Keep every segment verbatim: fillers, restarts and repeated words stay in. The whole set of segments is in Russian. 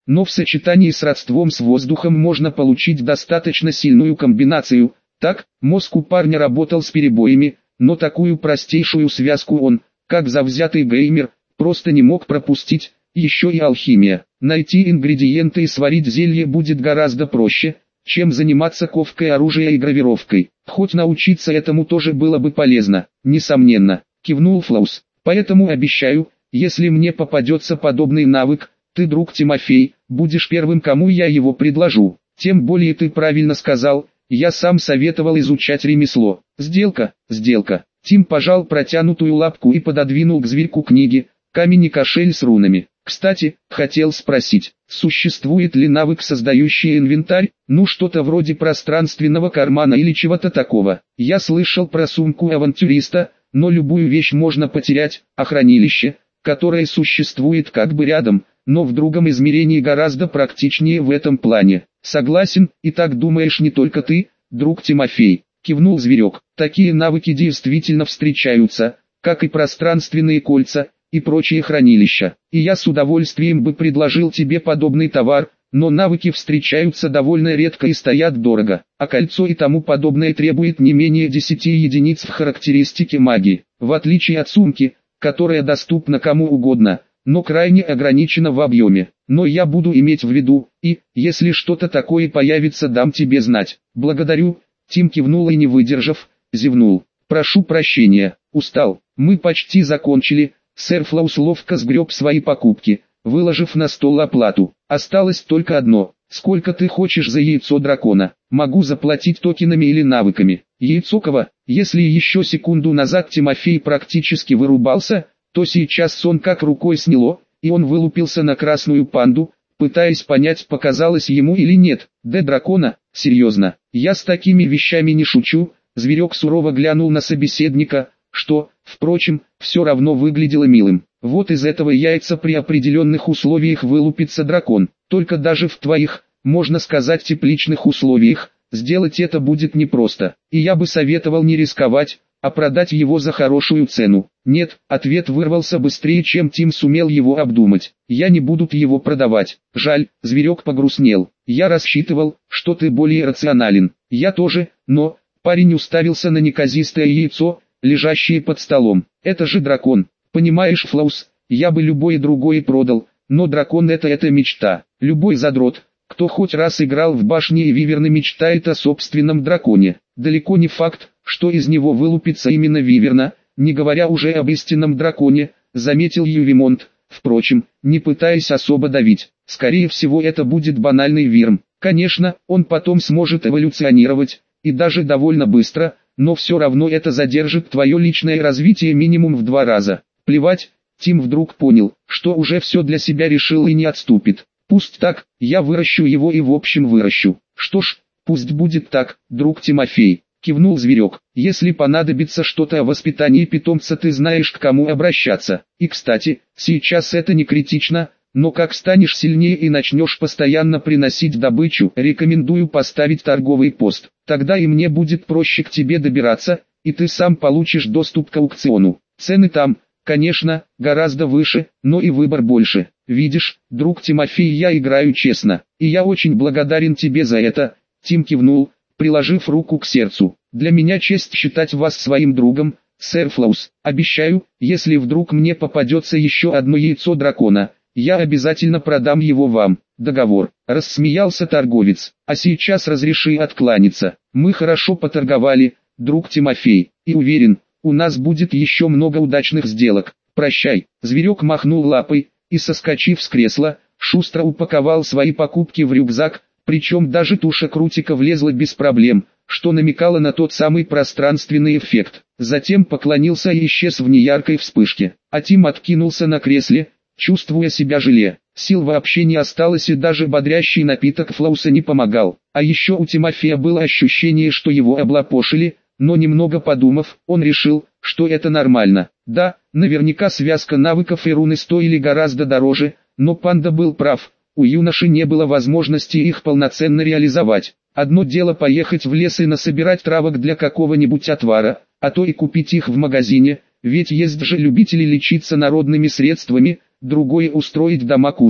но в сочетании с родством с воздухом можно получить достаточно сильную комбинацию. Так, мозг у парня работал с перебоями, но такую простейшую связку он, как завзятый геймер, просто не мог пропустить. Еще и алхимия. Найти ингредиенты и сварить зелье будет гораздо проще, чем заниматься ковкой оружия и гравировкой. Хоть научиться этому тоже было бы полезно, несомненно, кивнул Флаус. Поэтому обещаю, если мне попадется подобный навык, ты, друг Тимофей, будешь первым, кому я его предложу. Тем более ты правильно сказал, я сам советовал изучать ремесло. Сделка, сделка. Тим пожал протянутую лапку и пододвинул к зверьку книги, камень и кошель с рунами. Кстати, хотел спросить, существует ли навык, создающий инвентарь, ну что-то вроде пространственного кармана или чего-то такого. Я слышал про сумку авантюриста, но любую вещь можно потерять, а хранилище, которое существует как бы рядом, но в другом измерении гораздо практичнее в этом плане. Согласен, и так думаешь не только ты, друг Тимофей, кивнул зверек. Такие навыки действительно встречаются, как и пространственные кольца и прочие хранилища. И я с удовольствием бы предложил тебе подобный товар, но навыки встречаются довольно редко и стоят дорого, а кольцо и тому подобное требует не менее десяти единиц в характеристике магии, в отличие от сумки, которая доступна кому угодно, но крайне ограничена в объеме. Но я буду иметь в виду, и, если что-то такое появится, дам тебе знать. Благодарю. Тим кивнул и, не выдержав, зевнул. Прошу прощения, устал, мы почти закончили. Сэр Флаус ловко сгреб свои покупки, выложив на стол оплату. Осталось только одно. Сколько ты хочешь за яйцо дракона? Могу заплатить токенами или навыками. Яйцо кого? Если еще секунду назад Тимофей практически вырубался, то сейчас сон как рукой сняло, и он вылупился на красную панду, пытаясь понять, показалось ему или нет. Да дракона, серьезно, я с такими вещами не шучу. Зверек сурово глянул на собеседника, что, впрочем, все равно выглядело милым. Вот из этого яйца при определенных условиях вылупится дракон. Только даже в твоих, можно сказать, тепличных условиях, сделать это будет непросто. И я бы советовал не рисковать, а продать его за хорошую цену. Нет, ответ вырвался быстрее, чем Тим сумел его обдумать. Я не буду его продавать. Жаль, зверек погрустнел. Я рассчитывал, что ты более рационален. Я тоже, но... Парень уставился на неказистое яйцо, лежащее под столом. Это же дракон. Понимаешь, Флаус, я бы любое другое продал, но дракон это это мечта. Любой задрот, кто хоть раз играл в башни и виверны, мечтает о собственном драконе. Далеко не факт, что из него вылупится именно виверна, не говоря уже об истинном драконе, заметил Ювимонт, впрочем, не пытаясь особо давить. Скорее всего это будет банальный вирм. Конечно, он потом сможет эволюционировать, и даже довольно быстро, но все равно это задержит твое личное развитие минимум в два раза. Плевать, Тим вдруг понял, что уже все для себя решил и не отступит. Пусть так, я выращу его и в общем выращу. Что ж, пусть будет так, друг Тимофей, кивнул зверек. Если понадобится что-то о воспитании питомца, ты знаешь, к кому обращаться. И кстати, сейчас это не критично, но как станешь сильнее и начнешь постоянно приносить добычу, рекомендую поставить торговый пост. Тогда и мне будет проще к тебе добираться, и ты сам получишь доступ к аукциону. Цены там, конечно, гораздо выше, но и выбор больше. Видишь, друг Тимофей, я играю честно, и я очень благодарен тебе за это. Тим кивнул, приложив руку к сердцу. Для меня честь считать вас своим другом, сэр Флаус. Обещаю, если вдруг мне попадется еще одно яйцо дракона, я обязательно продам его вам. Договор. Рассмеялся торговец. А сейчас разреши откланяться. Мы хорошо поторговали, друг Тимофей, и уверен, у нас будет еще много удачных сделок. Прощай. Зверек махнул лапой и, соскочив с кресла, шустро упаковал свои покупки в рюкзак, причем даже туша крутика влезла без проблем, что намекало на тот самый пространственный эффект. Затем поклонился и исчез в неяркой вспышке. А Тим откинулся на кресле, чувствуя себя желе. Сил вообще не осталось, и даже бодрящий напиток Флауса не помогал. А еще у Тимофея было ощущение, что его облапошили, но немного подумав, он решил, что это нормально. Да, наверняка связка навыков и руны стоили гораздо дороже, но панда был прав, у юноши не было возможности их полноценно реализовать. Одно дело поехать в лес и насобирать травок для какого-нибудь отвара, а то и купить их в магазине, ведь есть же любители лечиться народными средствами. Другое — устроить дома кузню.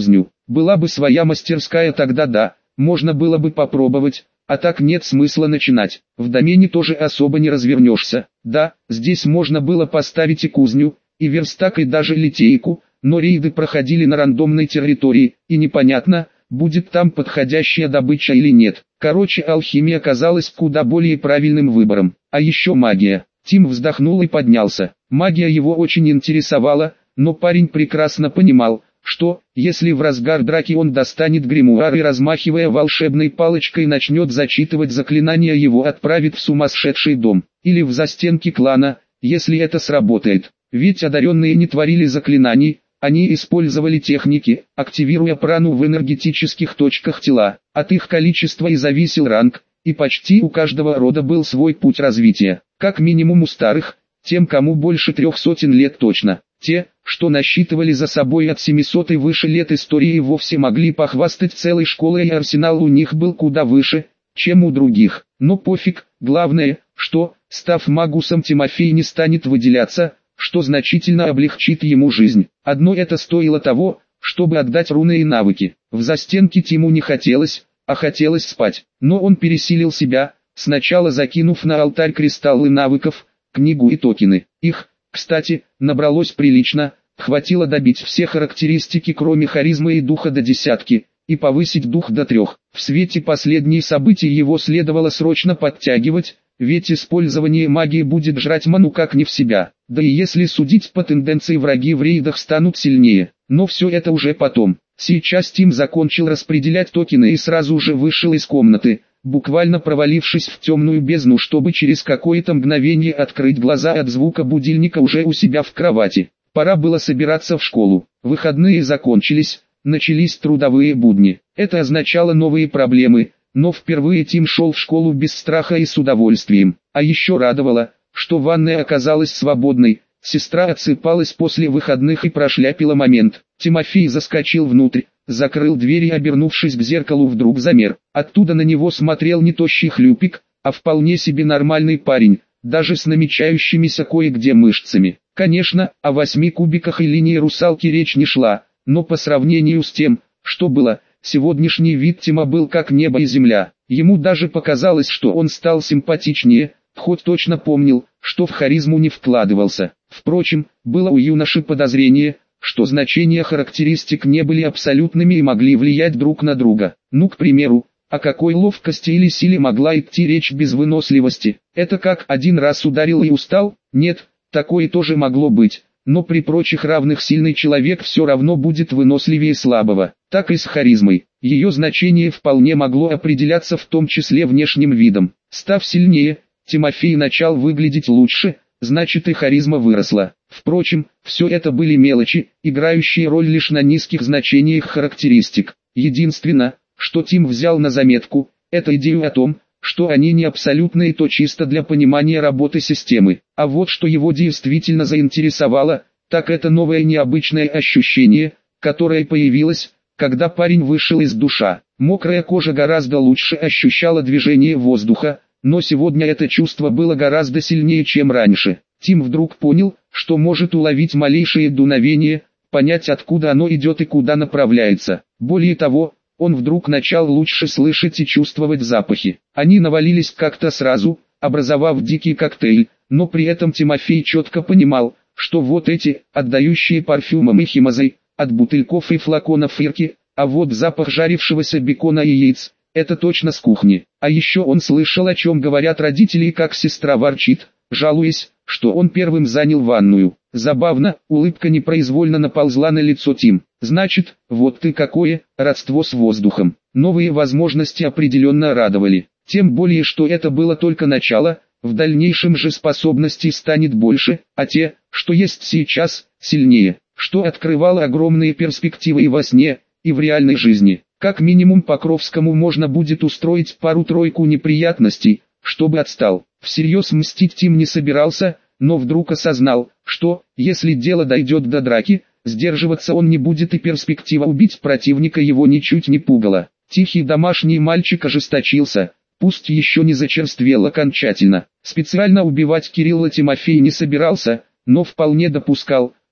Была бы своя мастерская, тогда да, можно было бы попробовать, а так нет смысла начинать. В домене тоже особо не развернешься. Да, здесь можно было поставить и кузню, и верстак, и даже литейку, но рейды проходили на рандомной территории, и непонятно, будет там подходящая добыча или нет. Короче, алхимия оказалась куда более правильным выбором. А еще магия. Тим вздохнул и поднялся. Магия его очень интересовала, но парень прекрасно понимал, что, если в разгар драки он достанет гримуар и, размахивая волшебной палочкой, начнет зачитывать заклинания, его отправит в сумасшедший дом, или в застенки клана, если это сработает. Ведь одаренные не творили заклинаний, они использовали техники, активируя прану в энергетических точках тела. От их количества и зависел ранг, и почти у каждого рода был свой путь развития. Как минимум у старых, тем кому больше трех сотен лет точно. Те, что насчитывали за собой от семисот и выше лет истории, вовсе могли похвастать целой школой, и арсенал у них был куда выше, чем у других. Но пофиг, главное, что, став магусом, Тимофей не станет выделяться, что значительно облегчит ему жизнь. Одно это стоило того, чтобы отдать руны и навыки. В застенки Тиму не хотелось, а хотелось спать. Но он пересилил себя, сначала закинув на алтарь кристаллы навыков, книгу и токены. Их, кстати, набралось прилично, хватило добить все характеристики кроме харизмы и духа до десятки, и повысить дух до трех. В свете последних событий его следовало срочно подтягивать, ведь использование магии будет жрать ману как не в себя. Да и если судить по тенденции, враги в рейдах станут сильнее. Но все это уже потом. Сейчас Тим закончил распределять токены и сразу же вышел из комнаты, буквально провалившись в темную бездну, чтобы через какое-то мгновение открыть глаза от звука будильника уже у себя в кровати. Пора было собираться в школу. Выходные закончились, начались трудовые будни. Это означало новые проблемы, но впервые Тим шел в школу без страха и с удовольствием. А еще радовало, что ванная оказалась свободной. Сестра отсыпалась после выходных и прошляпила момент. Тимофей заскочил внутрь, закрыл дверь и, обернувшись к зеркалу, вдруг замер. Оттуда на него смотрел не тощий хлюпик, а вполне себе нормальный парень, даже с намечающимися кое-где мышцами. Конечно, о восьми кубиках и линии русалки речь не шла, но по сравнению с тем, что было, сегодняшний вид Тима был как небо и земля. Ему даже показалось, что он стал симпатичнее, хоть точно помнил, что в харизму не вкладывался. Впрочем, было у юноши подозрение, что значения характеристик не были абсолютными и могли влиять друг на друга. Ну, к примеру, о какой ловкости или силе могла идти речь без выносливости? Это как один раз ударил и устал? Нет, такое тоже могло быть, но при прочих равных сильный человек все равно будет выносливее слабого. Так и с харизмой. Ее значение вполне могло определяться в том числе внешним видом. Став сильнее, Тимофей начал выглядеть лучше, значит и харизма выросла. Впрочем, все это были мелочи, играющие роль лишь на низких значениях характеристик. Единственное, что Тим взял на заметку, это идею о том, что они не абсолютные, то чисто для понимания работы системы. А вот что его действительно заинтересовало, так это новое необычное ощущение, которое появилось, когда парень вышел из душа. Мокрая кожа гораздо лучше ощущала движение воздуха, но сегодня это чувство было гораздо сильнее, чем раньше. Тим вдруг понял, что может уловить малейшее дуновение, понять, откуда оно идет и куда направляется. Более того, он вдруг начал лучше слышать и чувствовать запахи. Они навалились как-то сразу, образовав дикий коктейль, но при этом Тимофей четко понимал, что вот эти, отдающие парфюмом и химозой, от бутыльков и флаконов ирки, а вот запах жарившегося бекона и яиц, это точно с кухни. А еще он слышал, о чем говорят родители, и как сестра ворчит, жалуясь, что он первым занял ванную. Забавно, улыбка непроизвольно наползла на лицо Тим. Значит, вот ты какое, родство с воздухом. Новые возможности определенно радовали. Тем более, что это было только начало, в дальнейшем же способностей станет больше, а те, что есть сейчас, сильнее, что открывало огромные перспективы и во сне, и в реальной жизни. Как минимум Покровскому можно будет устроить пару-тройку неприятностей, чтобы отстал. Всерьез мстить Тим не собирался, но вдруг осознал, что, если дело дойдет до драки, сдерживаться он не будет, и перспектива убить противника его ничуть не пугала. Тихий домашний мальчик ожесточился, пусть еще не зачерствел окончательно. Специально убивать Кирилла Тимофей не собирался, но вполне допускал,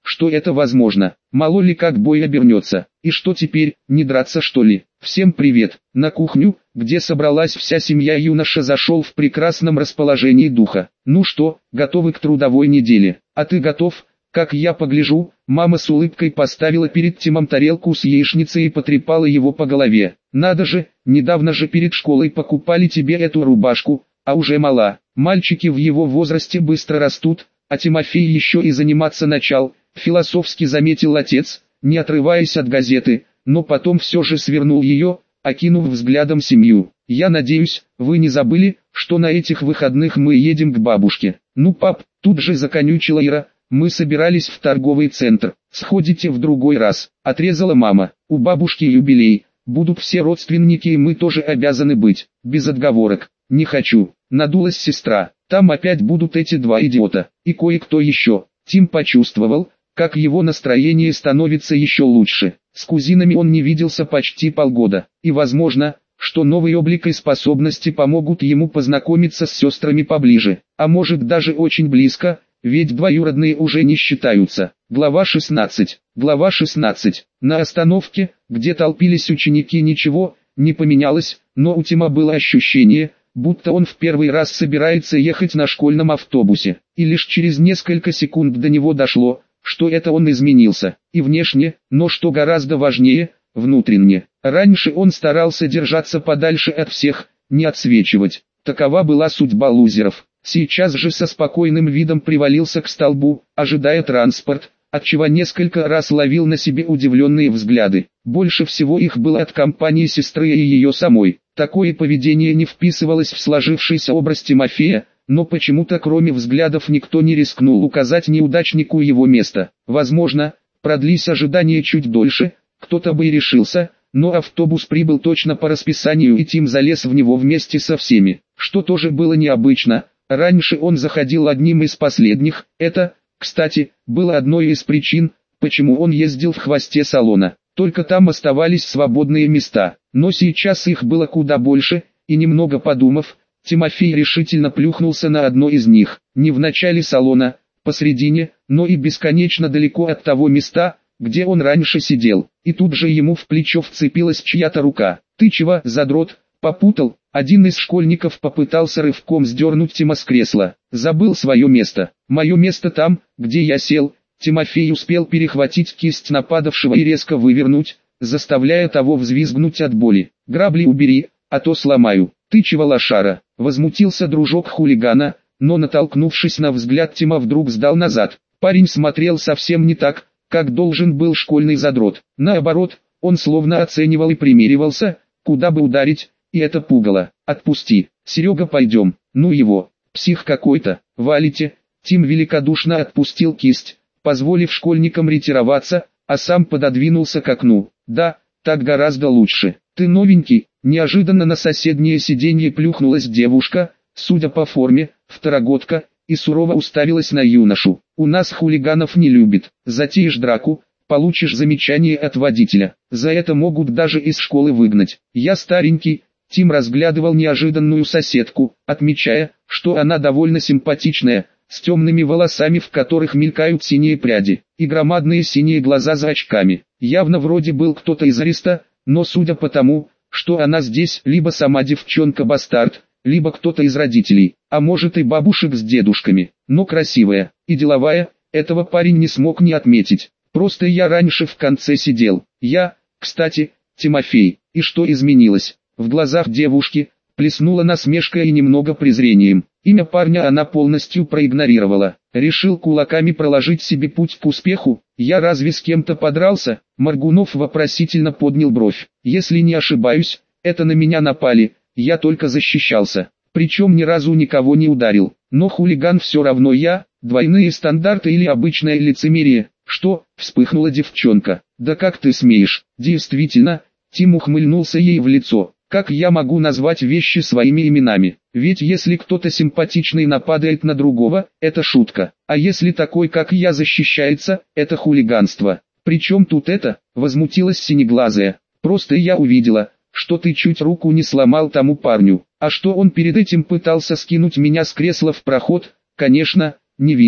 что это возможно. Мало ли как бой обернется. И что теперь, не драться что ли? Всем привет. На кухню, где собралась вся семья, юноша зашел в прекрасном расположении духа. Ну что, готовы к трудовой неделе? А ты готов? Как я погляжу, мама с улыбкой поставила перед Тимом тарелку с яичницей и потрепала его по голове. Надо же, недавно же перед школой покупали тебе эту рубашку, а уже мала. Мальчики в его возрасте быстро растут, а Тимофей еще и заниматься начал, философски заметил отец, не отрываясь от газеты, но потом все же свернул ее, окинув взглядом семью. Я надеюсь, вы не забыли, что на этих выходных мы едем к бабушке. Ну пап, тут же законючила Ира. Мы собирались в торговый центр. Сходите в другой раз, отрезала мама. У бабушки юбилей, будут все родственники и мы тоже обязаны быть. Без отговорок. Не хочу. Надулась сестра. Там опять будут эти два идиота. И кое-кто еще. Тим почувствовал, как его настроение становится еще лучше. С кузинами он не виделся почти полгода. И возможно, что новый облик и способности помогут ему познакомиться с сестрами поближе. А может даже очень близко. Ведь двоюродные уже не считаются. Глава шестнадцать. Глава шестнадцать. На остановке, где толпились ученики, ничего не поменялось, но у Тима было ощущение, будто он в первый раз собирается ехать на школьном автобусе. И лишь через несколько секунд до него дошло, что это он изменился. И внешне, но что гораздо важнее, внутренне. Раньше он старался держаться подальше от всех, не отсвечивать. Такова была судьба лузеров. Сейчас же со спокойным видом привалился к столбу, ожидая транспорт, отчего несколько раз ловил на себе удивленные взгляды. Больше всего их было от компании сестры и ее самой. Такое поведение не вписывалось в сложившийся образ Тимофея, но почему-то кроме взглядов никто не рискнул указать неудачнику его место. Возможно, продлись ожидание чуть дольше, кто-то бы и решился, но автобус прибыл точно по расписанию и Тим залез в него вместе со всеми, что тоже было необычно. Раньше он заходил одним из последних, это, кстати, было одной из причин, почему он ездил в хвосте салона. Только там оставались свободные места, но сейчас их было куда больше, и немного подумав, Тимофей решительно плюхнулся на одно из них, не в начале салона, посредине, но и бесконечно далеко от того места, где он раньше сидел, и тут же ему в плечо вцепилась чья-то рука. «Ты чего, задрот, попутал?» Один из школьников попытался рывком сдернуть Тима с кресла. «Забыл свое место. Мое место там, где я сел». Тимофей успел перехватить кисть нападавшего и резко вывернуть, заставляя того взвизгнуть от боли. «Грабли убери, а то сломаю». «Ты чего, лошара?» — возмутился дружок хулигана, но натолкнувшись на взгляд Тима вдруг сдал назад. Парень смотрел совсем не так, как должен был школьный задрот. Наоборот, он словно оценивал и примеривался, куда бы ударить. И это пугало. «Отпусти, Серега, пойдем». «Ну его, псих какой-то, валите». Тим великодушно отпустил кисть, позволив школьникам ретироваться, а сам пододвинулся к окну. «Да, так гораздо лучше. Ты новенький». Неожиданно на соседнее сиденье плюхнулась девушка, судя по форме, второгодка, и сурово уставилась на юношу. «У нас хулиганов не любит. Затеешь драку, получишь замечание от водителя. За это могут даже из школы выгнать». «Я старенький». Тим разглядывал неожиданную соседку, отмечая, что она довольно симпатичная, с темными волосами, в которых мелькают синие пряди, и громадные синие глаза за очками. Явно вроде был кто-то из ареста, но судя по тому, что она здесь, либо сама девчонка-бастард, либо кто-то из родителей, а может и бабушек с дедушками, но красивая и деловая, этого парень не смог не отметить. «Просто я раньше в конце сидел. Я, кстати, Тимофей, и что изменилось?» В глазах девушки плеснула насмешка и немного презрением. Имя парня она полностью проигнорировала. «Решил кулаками проложить себе путь к успеху? Я разве с кем-то подрался?» Моргунов вопросительно поднял бровь. «Если не ошибаюсь, это на меня напали, я только защищался. Причем ни разу никого не ударил. Но хулиган все равно я, двойные стандарты или обычное лицемерие». «Что?» — вспыхнула девчонка. «Да как ты смеешь?» «Действительно», — Тим ухмыльнулся ей в лицо. «Как я могу назвать вещи своими именами? Ведь если кто-то симпатичный нападает на другого, это шутка. А если такой, как я, защищается, это хулиганство. Причем тут это?» — возмутилась синеглазая. «Просто я увидела, что ты чуть руку не сломал тому парню. А что он перед этим пытался скинуть меня с кресла в проход, конечно, не видела».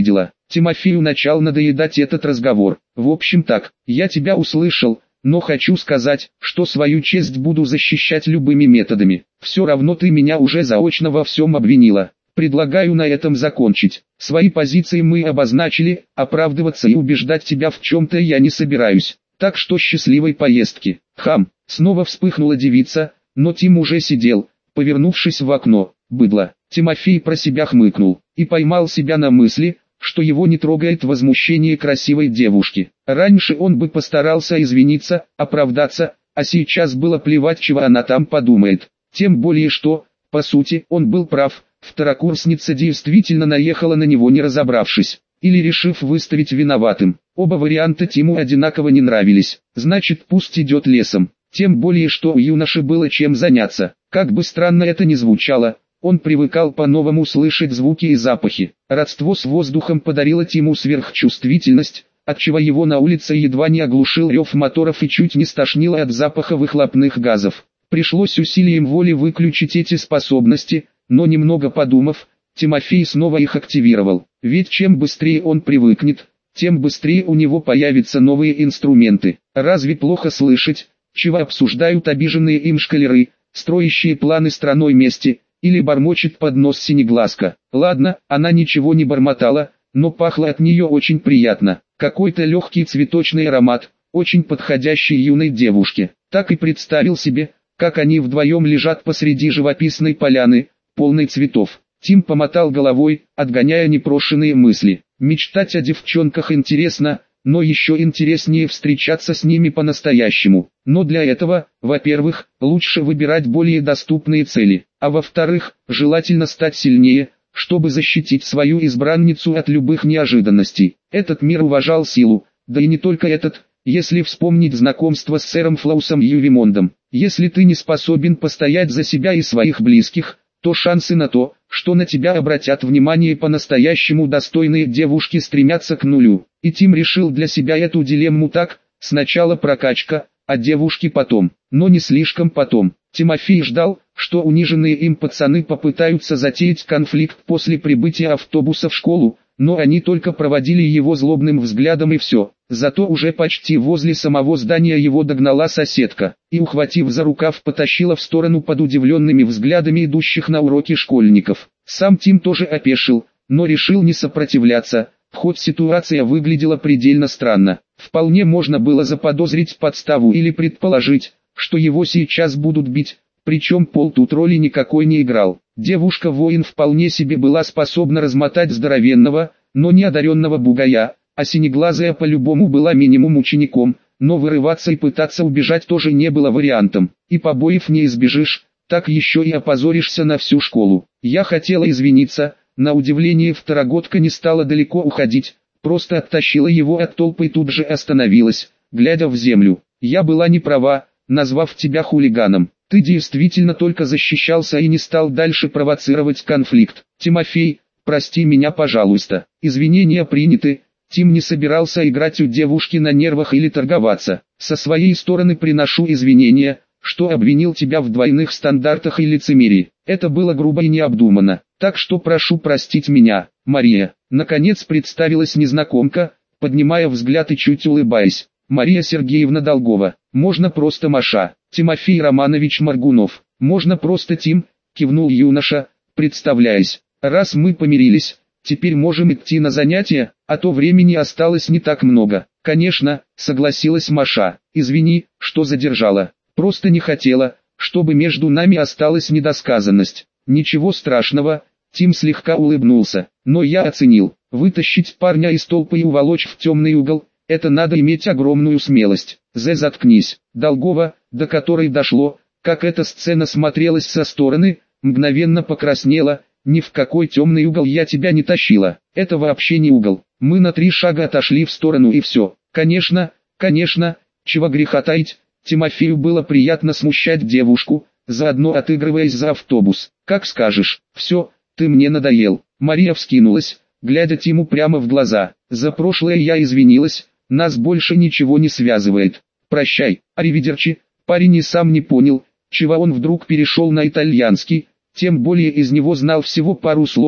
Тимофею начал надоедать этот разговор. В общем так, я тебя услышал, но хочу сказать, что свою честь буду защищать любыми методами. Все равно ты меня уже заочно во всем обвинила. Предлагаю на этом закончить. Свои позиции мы обозначили, оправдываться и убеждать тебя в чем-то я не собираюсь. Так что счастливой поездки. Хам, снова вспыхнула девица, но Тим уже сидел, повернувшись в окно. Быдло. Тимофей про себя хмыкнул и поймал себя на мысли, что его не трогает возмущение красивой девушки. Раньше он бы постарался извиниться, оправдаться, а сейчас было плевать, чего она там подумает. Тем более что, по сути, он был прав, второкурсница действительно наехала на него не разобравшись, или решив выставить виноватым. Оба варианта Тиму одинаково не нравились, значит пусть идет лесом. Тем более что у юноши было чем заняться. Как бы странно это ни звучало, он привыкал по-новому слышать звуки и запахи. Родство с воздухом подарило Тиму сверхчувствительность, отчего его на улице едва не оглушил рев моторов и чуть не стошнило от запаха выхлопных газов. Пришлось усилием воли выключить эти способности, но немного подумав, Тимофей снова их активировал. Ведь чем быстрее он привыкнет, тем быстрее у него появятся новые инструменты. Разве плохо слышать, чего обсуждают обиженные им школяры, строящие планы страной мести? Или бормочет под нос Синеглазка. Ладно, она ничего не бормотала, но пахло от нее очень приятно. Какой-то легкий цветочный аромат, очень подходящий юной девушке. Так и представил себе, как они вдвоем лежат посреди живописной поляны, полной цветов. Тим помотал головой, отгоняя непрошенные мысли. Мечтать о девчонках интересно, но еще интереснее встречаться с ними по-настоящему. Но для этого, во-первых, лучше выбирать более доступные цели, а во-вторых, желательно стать сильнее, чтобы защитить свою избранницу от любых неожиданностей. Этот мир уважал силу, да и не только этот, если вспомнить знакомство с сэром Флаусом Ювимондом. Если ты не способен постоять за себя и своих близких, то шансы на то, что на тебя обратят внимание по-настоящему достойные девушки, стремятся к нулю. И Тим решил для себя эту дилемму так: сначала прокачка, а девушки потом. Но не слишком потом. Тимофей ждал, что униженные им пацаны попытаются затеять конфликт после прибытия автобуса в школу, но они только проводили его злобным взглядом и все. Зато уже почти возле самого здания его догнала соседка, и, ухватив за рукав, потащила в сторону под удивленными взглядами идущих на уроки школьников. Сам Тим тоже опешил, но решил не сопротивляться, хоть ситуация выглядела предельно странно. Вполне можно было заподозрить подставу или предположить, что его сейчас будут бить, причем Пол тут роли никакой не играл. Девушка-воин вполне себе была способна размотать здоровенного, но неодаренного бугая, а синеглазая по-любому была минимум учеником, но вырываться и пытаться убежать тоже не было вариантом. И побоев не избежишь, так еще и опозоришься на всю школу. Я хотела извиниться, на удивление второгодка не стала далеко уходить, просто оттащила его от толпы и тут же остановилась, глядя в землю. Я была не права, назвав тебя хулиганом. Ты действительно только защищался и не стал дальше провоцировать конфликт. Тимофей, прости меня, пожалуйста. Извинения приняты. Тим не собирался играть у девушки на нервах или торговаться. Со своей стороны приношу извинения, что обвинил тебя в двойных стандартах и лицемерии. Это было грубо и необдуманно. Так что прошу простить меня, Мария. Наконец представилась незнакомка, поднимая взгляд и чуть улыбаясь. Мария Сергеевна Долгова. Можно просто Маша. Тимофей Романович Моргунов. Можно просто Тим, кивнул юноша, представляясь. Раз мы помирились, теперь можем идти на занятия, а то времени осталось не так много. Конечно, согласилась Маша. Извини, что задержала. Просто не хотела, чтобы между нами осталась недосказанность. Ничего страшного, Тим слегка улыбнулся. Но я оценил. Вытащить парня из толпы и уволочь в темный угол, это надо иметь огромную смелость. Зе, заткнись. Долгова, до которой дошло, как эта сцена смотрелась со стороны, мгновенно покраснела. Ни в какой темный угол я тебя не тащила. Это вообще не угол. Мы на три шага отошли в сторону и все. Конечно, конечно, чего греха таить. Тимофею было приятно смущать девушку, заодно отыгрываясь за автобус. Как скажешь. Все, ты мне надоел. Мария вскинулась, глядя Тиму прямо в глаза. За прошлое я извинилась, нас больше ничего не связывает. Прощай, аривидерчи. Парень и сам не понял, чего он вдруг перешел на итальянский. Тем более из него знал всего пару слов,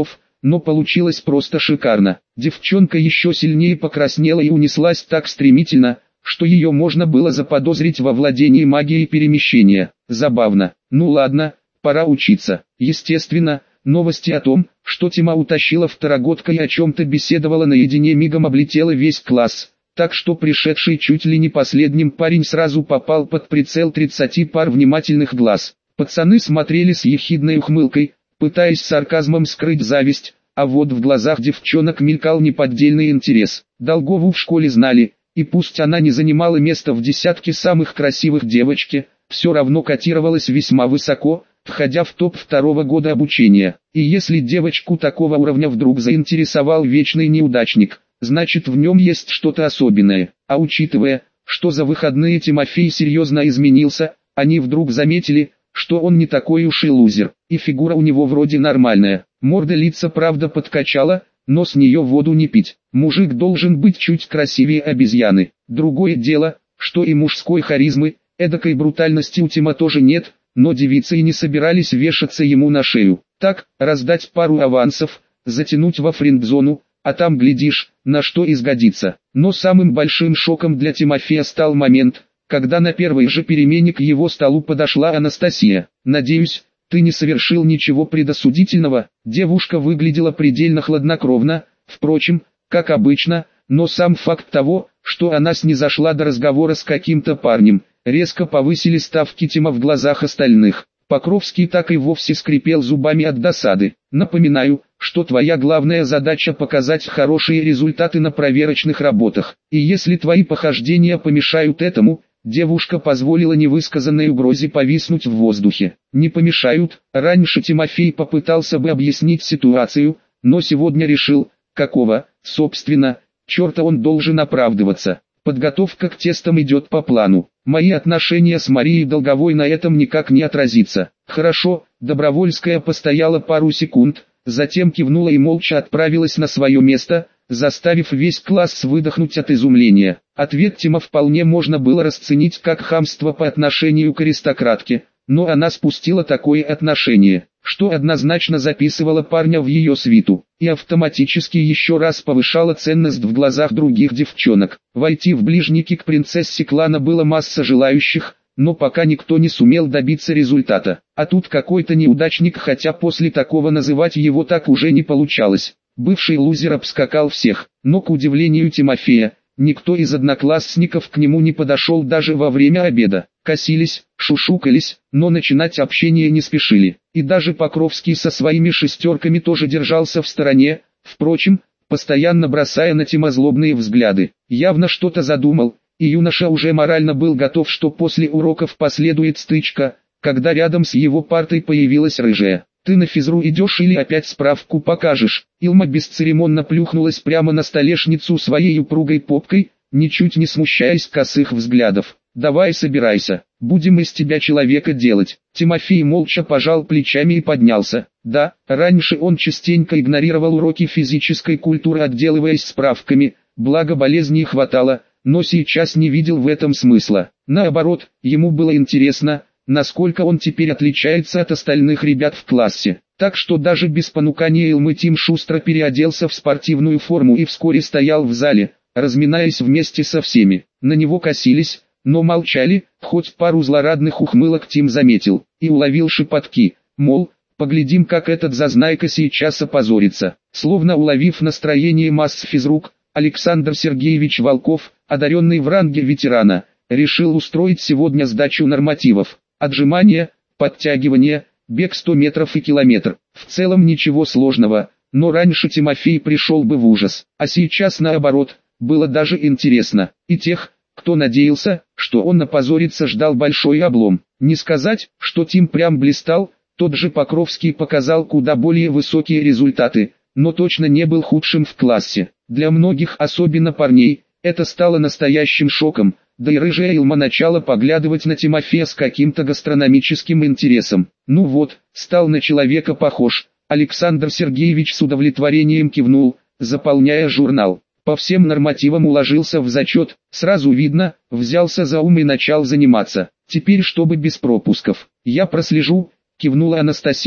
но получилось просто шикарно. Девчонка еще сильнее покраснела и унеслась так стремительно, что ее можно было заподозрить во владении магией перемещения. Забавно. Ну ладно, пора учиться. Естественно, новости о том, что Тима утащила второгодка и о чем-то беседовала наедине, мигом облетела весь класс, так что пришедший чуть ли не последним парень сразу попал под прицел тридцати пар внимательных глаз. Пацаны смотрели с ехидной ухмылкой, пытаясь сарказмом скрыть зависть, а вот в глазах девчонок мелькал неподдельный интерес. Долгову в школе знали, и пусть она не занимала место в десятке самых красивых девочки, все равно котировалась весьма высоко, входя в топ второго года обучения. И если девочку такого уровня вдруг заинтересовал вечный неудачник, значит в нем есть что-то особенное. А учитывая, что за выходные Тимофей серьезно изменился, они вдруг заметили, что он не такой уж и лузер, и фигура у него вроде нормальная. Морда лица правда подкачала, но с нее воду не пить. Мужик должен быть чуть красивее обезьяны. Другое дело, что и мужской харизмы, эдакой брутальности у Тима тоже нет, но девицы и не собирались вешаться ему на шею. Так, раздать пару авансов, затянуть во френдзону, а там глядишь, на что изгодится. Но самым большим шоком для Тимофея стал момент, когда на первой же перемене к его столу подошла Анастасия. «Надеюсь, ты не совершил ничего предосудительного?» Девушка выглядела предельно хладнокровно, впрочем, как обычно, но сам факт того, что она снизошла до разговора с каким-то парнем, резко повысили ставки Тима в глазах остальных. Покровский так и вовсе скрипел зубами от досады. «Напоминаю, что твоя главная задача показать хорошие результаты на проверочных работах, и если твои похождения помешают этому...» Девушка позволила невысказанной угрозе повиснуть в воздухе. «Не помешают». Раньше Тимофей попытался бы объяснить ситуацию, но сегодня решил, какого, собственно, черта он должен оправдываться. Подготовка к тестам идет по плану. Мои отношения с Марией Долговой на этом никак не отразится. Хорошо. Добровольская постояла пару секунд, затем кивнула и молча отправилась на свое место, заставив весь класс выдохнуть от изумления. Ответ Тима вполне можно было расценить как хамство по отношению к аристократке, но она спустила такое отношение, что однозначно записывала парня в ее свиту, и автоматически еще раз повышала ценность в глазах других девчонок. Войти в ближники к принцессе клана было масса желающих, но пока никто не сумел добиться результата. А тут какой-то неудачник, хотя после такого называть его так уже не получалось. Бывший лузер обскакал всех, но к удивлению Тимофея, никто из одноклассников к нему не подошел даже во время обеда. Косились, шушукались, но начинать общение не спешили. И даже Покровский со своими шестерками тоже держался в стороне, впрочем, постоянно бросая на Тима злобные взгляды. Явно что-то задумал, и юноша уже морально был готов, что после уроков последует стычка, когда рядом с его партой появилась рыжая. «Ты на физру идешь или опять справку покажешь?» Илма бесцеремонно плюхнулась прямо на столешницу своей упругой попкой, ничуть не смущаясь косых взглядов. «Давай собирайся, будем из тебя человека делать». Тимофей молча пожал плечами и поднялся. Да, раньше он частенько игнорировал уроки физической культуры, отделываясь справками, благо болезней хватало, но сейчас не видел в этом смысла. Наоборот, ему было интересно, насколько он теперь отличается от остальных ребят в классе. Так что даже без понукания Илмы Тим шустро переоделся в спортивную форму и вскоре стоял в зале, разминаясь вместе со всеми. На него косились, но молчали, хоть пару злорадных ухмылок Тим заметил, и уловил шепотки, мол, поглядим, как этот зазнайка сейчас опозорится. Словно уловив настроение масс физрук, Александр Сергеевич Волков, одаренный в ранге ветерана, решил устроить сегодня сдачу нормативов. Отжимания, подтягивания, бег сто метров и километр. В целом ничего сложного, но раньше Тимофей пришел бы в ужас, а сейчас наоборот, было даже интересно. И тех, кто надеялся, что он опозорится, ждал большой облом. Не сказать, что Тим прям блистал, тот же Покровский показал куда более высокие результаты, но точно не был худшим в классе. Для многих, особенно парней, это стало настоящим шоком. Да и рыжая Илма начала поглядывать на Тимофея с каким-то гастрономическим интересом. Ну вот, стал на человека похож. Александр Сергеевич с удовлетворением кивнул, заполняя журнал. По всем нормативам уложился в зачет, сразу видно, взялся за ум и начал заниматься. Теперь чтобы без пропусков. Я прослежу, кивнула Анастасия,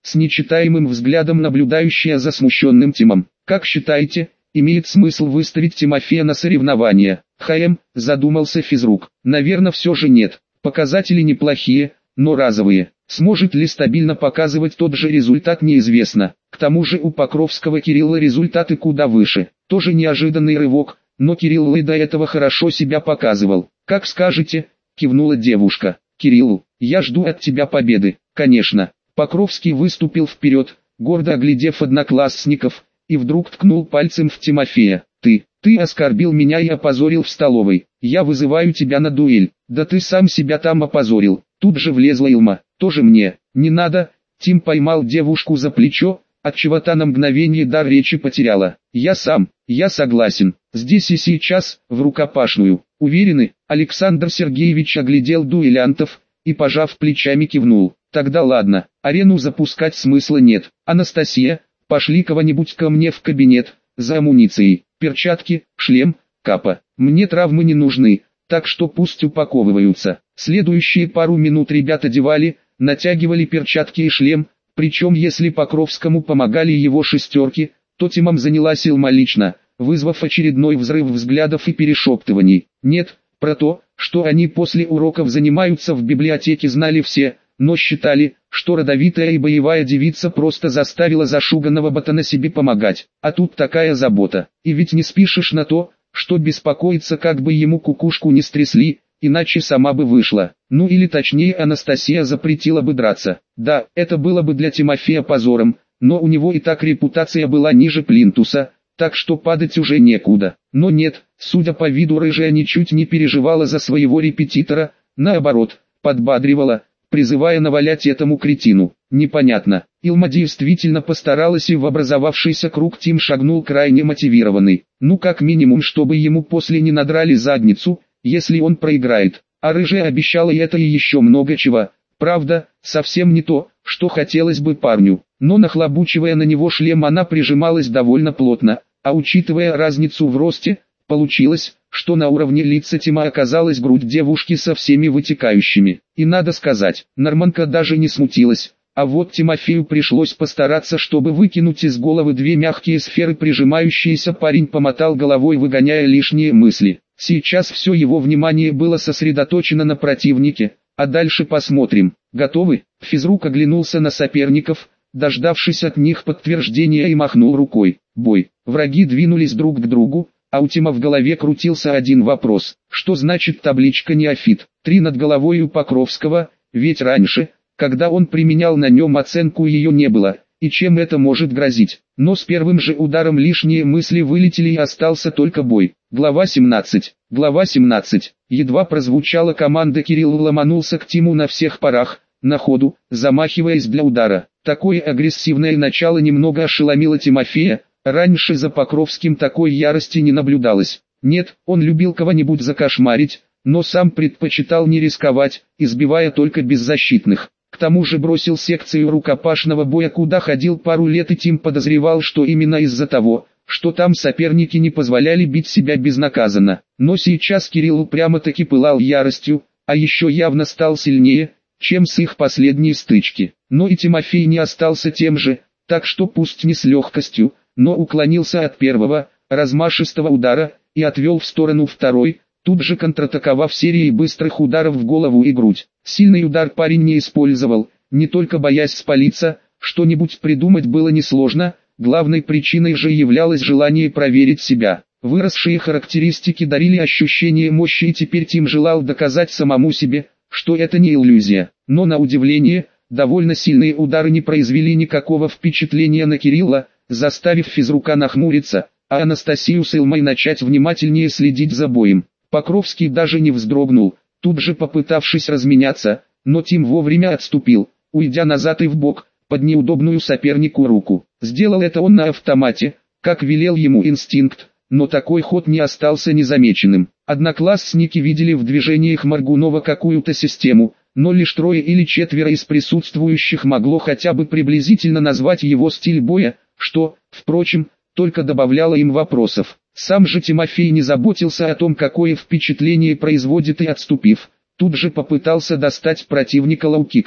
с нечитаемым взглядом наблюдающая за смущенным Тимом. «Как считаете, имеет смысл выставить Тимофея на соревнования?» «Хм», задумался физрук. «Наверное, все же нет. Показатели неплохие, но разовые. Сможет ли стабильно показывать тот же результат, неизвестно. К тому же у Покровского Кирилла результаты куда выше. Тоже неожиданный рывок, но Кирилл и до этого хорошо себя показывал». «Как скажете», кивнула девушка. «Кириллу, я жду от тебя победы». «Конечно». Покровский выступил вперед, гордо оглядев одноклассников, и вдруг ткнул пальцем в Тимофея. «Ты, ты оскорбил меня и опозорил в столовой. Я вызываю тебя на дуэль». «Да ты сам себя там опозорил». Тут же влезла Илма. «Тоже мне». «Не надо». Тим поймал девушку за плечо, отчего та на мгновение дар речи потеряла. «Я сам, я согласен. Здесь и сейчас, в рукопашную. Уверены?» Александр Сергеевич оглядел дуэлянтов и, пожав плечами, кивнул. «Тогда ладно, арену запускать смысла нет. Анастасия, пошли кого-нибудь ко мне в кабинет, за амуницией, перчатки, шлем, капа. Мне травмы не нужны, так что пусть упаковываются». Следующие пару минут ребята одевали, натягивали перчатки и шлем, причем если Покровскому помогали его шестерки, то Тимом занялась Илма лично, вызвав очередной взрыв взглядов и перешептываний. Нет, про то, что они после уроков занимаются в библиотеке, знали все, но считали, что родовитая и боевая девица просто заставила зашуганного ботана себе помогать. А тут такая забота. И ведь не спишешь на то, что беспокоиться, как бы ему кукушку не стрясли, иначе сама бы вышла. Ну или точнее, Анастасия запретила бы драться. Да, это было бы для Тимофея позором, но у него и так репутация была ниже плинтуса, так что падать уже некуда. Но нет, судя по виду, рыжая ничуть не переживала за своего репетитора, наоборот, подбадривала, призывая навалять этому кретину. Непонятно. Илма действительно постаралась, и в образовавшийся круг Тим шагнул крайне мотивированный. Ну как минимум, чтобы ему после не надрали задницу, если он проиграет. А рыжая обещала и это, и еще много чего. Правда, совсем не то, что хотелось бы парню. Но нахлобучивая на него шлем, она прижималась довольно плотно, а учитывая разницу в росте, получилось, что на уровне лица Тима оказалась грудь девушки со всеми вытекающими. И надо сказать, норманка даже не смутилась. А вот Тимофею пришлось постараться, чтобы выкинуть из головы две мягкие сферы. Прижимающийся парень помотал головой, выгоняя лишние мысли. Сейчас все его внимание было сосредоточено на противнике, а дальше посмотрим. «Готовы?» Физрук оглянулся на соперников, дождавшись от них подтверждения, и махнул рукой. Бой. Враги двинулись друг к другу, а у Тима в голове крутился один вопрос. Что значит табличка «Неофит»? Три над головой у Покровского, ведь раньше, когда он применял на нем оценку, ее не было. И чем это может грозить? Но с первым же ударом лишние мысли вылетели, и остался только бой. Глава семнадцать. Глава семнадцать. Едва прозвучала команда, Кирилл ломанулся к Тиму на всех парах, на ходу, замахиваясь для удара. Такое агрессивное начало немного ошеломило Тимофея, раньше за Покровским такой ярости не наблюдалось. Нет, он любил кого-нибудь закошмарить, но сам предпочитал не рисковать, избивая только беззащитных. К тому же бросил секцию рукопашного боя, куда ходил пару лет, и Тим подозревал, что именно из-за того, что там соперники не позволяли бить себя безнаказанно. Но сейчас Кирилл прямо-таки пылал яростью, а еще явно стал сильнее, чем с их последней стычки. Но и Тимофей не остался тем же, так что пусть не с легкостью, но уклонился от первого, размашистого удара, и отвел в сторону второй, тут же контратаковав серией быстрых ударов в голову и грудь. Сильный удар парень не использовал, не только боясь спалиться, что-нибудь придумать было несложно, главной причиной же являлось желание проверить себя. Выросшие характеристики дарили ощущение мощи, и теперь Тим желал доказать самому себе, что это не иллюзия. Но на удивление, довольно сильные удары не произвели никакого впечатления на Кирилла, заставив физрука нахмуриться, а Анастасию с Илмой начать внимательнее следить за боем. Покровский даже не вздрогнул, тут же попытавшись разменяться, но Тим вовремя отступил, уйдя назад и вбок, под неудобную сопернику руку. Сделал это он на автомате, как велел ему инстинкт, но такой ход не остался незамеченным. Одноклассники видели в движениях Моргунова какую-то систему, но лишь трое или четверо из присутствующих могло хотя бы приблизительно назвать его стиль боя, что, впрочем, только добавляло им вопросов. Сам же Тимофей не заботился о том, какое впечатление производит, и, отступив, тут же попытался достать противника лоу-киком.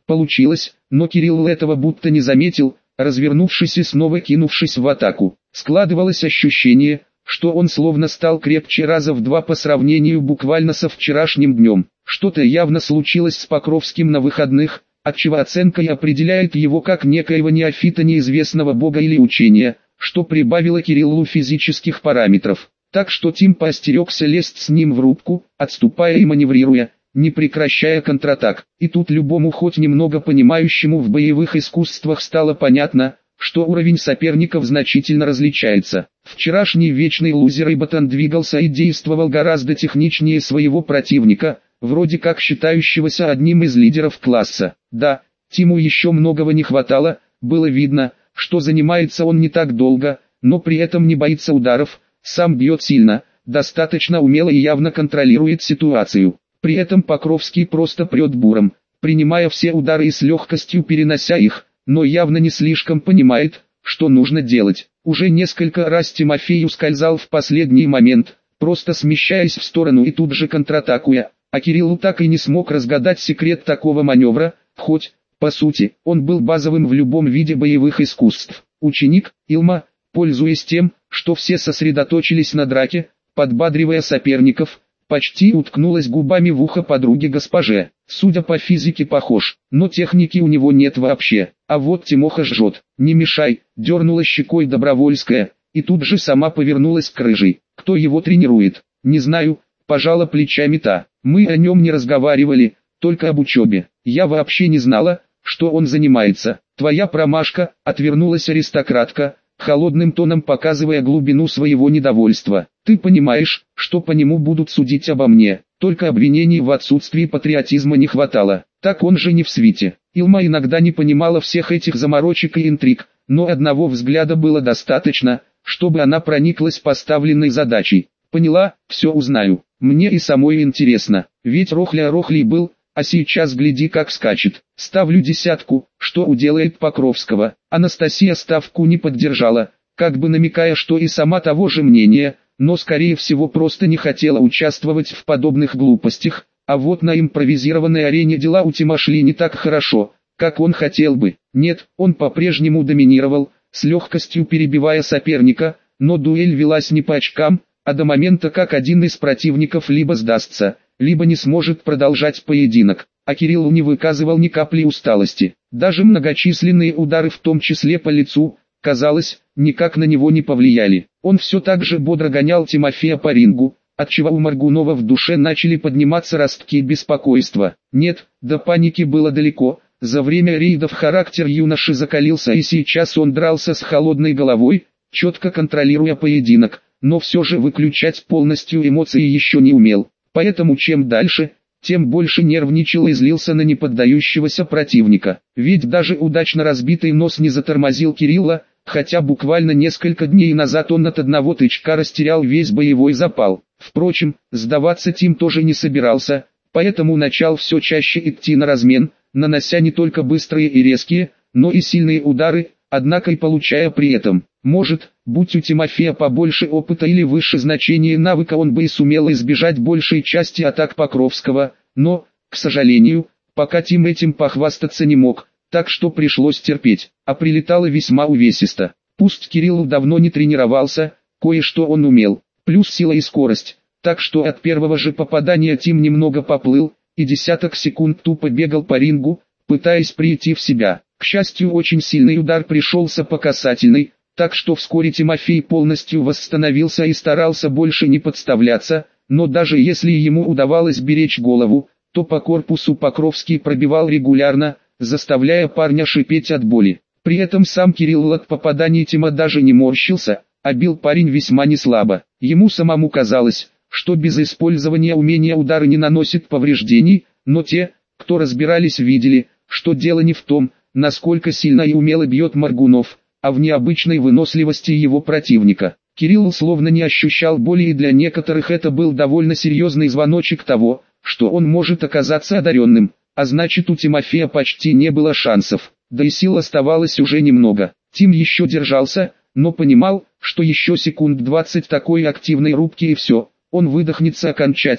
Получилось, но Кирилл этого будто не заметил, развернувшись и снова кинувшись в атаку. Складывалось ощущение, что он словно стал крепче раза в два по сравнению буквально со вчерашним днем. Что-то явно случилось с Покровским на выходных, отчего оценка и определяет его как некоего неофита неизвестного бога или учения, что прибавило Кириллу физических параметров. Так что Тим поостерегся лезть с ним в рубку, отступая и маневрируя, не прекращая контратак. И тут любому хоть немного понимающему в боевых искусствах стало понятно, что уровень соперников значительно различается. Вчерашний вечный лузер Эйботан двигался и действовал гораздо техничнее своего противника, вроде как считающегося одним из лидеров класса. Да, Тиму еще многого не хватало, было видно, что занимается он не так долго, но при этом не боится ударов, сам бьет сильно, достаточно умело и явно контролирует ситуацию. При этом Покровский просто прет буром, принимая все удары и с легкостью перенося их, но явно не слишком понимает, что нужно делать. Уже несколько раз Тимофей ускользал в последний момент, просто смещаясь в сторону и тут же контратакуя, а Кирилл так и не смог разгадать секрет такого маневра, хоть, по сути, он был базовым в любом виде боевых искусств. Ученик, Илма, пользуясь тем, что все сосредоточились на драке, подбадривая соперников, почти уткнулась губами в ухо подруги госпоже. Судя по физике похож, но техники у него нет вообще. А вот Тимоха жжет. «Не мешай», дернула щекой Добровольская, и тут же сама повернулась к рыжей. «Кто его тренирует?» «Не знаю», пожала плечами та. «Мы о нем не разговаривали, только об учебе. Я вообще не знала, что он занимается». «Твоя промашка», отвернулась аристократка, холодным тоном показывая глубину своего недовольства. «Ты понимаешь, что по нему будут судить обо мне, только обвинений в отсутствии патриотизма не хватало. Так он же не в свите». Илма иногда не понимала всех этих заморочек и интриг, но одного взгляда было достаточно, чтобы она прониклась поставленной задачей. «Поняла, все узнаю. Мне и самой интересно, ведь Рохля Рохлей был, а сейчас гляди как скачет. Ставлю десятку, что уделает Покровского». Анастасия ставку не поддержала, как бы намекая, что и сама того же мнения, но скорее всего просто не хотела участвовать в подобных глупостях, а вот на импровизированной арене дела у Тима шли не так хорошо, как он хотел бы. Нет, он по-прежнему доминировал, с легкостью перебивая соперника, но дуэль велась не по очкам, а до момента как один из противников либо сдастся, либо не сможет продолжать поединок. А Кирилл не выказывал ни капли усталости. Даже многочисленные удары в том числе по лицу, казалось, никак на него не повлияли. Он все так же бодро гонял Тимофея по рингу, отчего у Моргунова в душе начали подниматься ростки беспокойства. Нет, до паники было далеко. За время рейдов характер юноши закалился и сейчас он дрался с холодной головой, четко контролируя поединок, но все же выключать полностью эмоции еще не умел. Поэтому чем дальше, тем больше нервничал и злился на неподдающегося противника. Ведь даже удачно разбитый нос не затормозил Кирилла, хотя буквально несколько дней назад он от одного тычка растерял весь боевой запал. Впрочем, сдаваться Тим тоже не собирался, поэтому начал все чаще идти на размен, нанося не только быстрые и резкие, но и сильные удары, однако и получая при этом. Может, будь у Тимофея побольше опыта или выше значения навыка, он бы и сумел избежать большей части атак Покровского, но, к сожалению, пока Тим этим похвастаться не мог, так что пришлось терпеть, а прилетало весьма увесисто. Пусть Кирилл давно не тренировался, кое-что он умел, плюс сила и скорость, так что от первого же попадания Тим немного поплыл, и десяток секунд тупо бегал по рингу, пытаясь прийти в себя. К счастью, очень сильный удар пришелся по касательной, так что вскоре Тимофей полностью восстановился и старался больше не подставляться, но даже если ему удавалось беречь голову, то по корпусу Покровский пробивал регулярно, заставляя парня шипеть от боли. При этом сам Кирилл от попаданий Тима даже не морщился, а бил парень весьма неслабо. Ему самому казалось, что без использования умения удары не наносит повреждений, но те, кто разбирались, видели, что дело не в том, насколько сильно и умело бьет Моргунов, а в необычной выносливости его противника. Кирилл словно не ощущал боли, и для некоторых это был довольно серьезный звоночек того, что он может оказаться одаренным, а значит у Тимофея почти не было шансов, да и сил оставалось уже немного. Тим еще держался, но понимал, что еще секунд двадцать такой активной рубки и все, он выдохнется окончательно,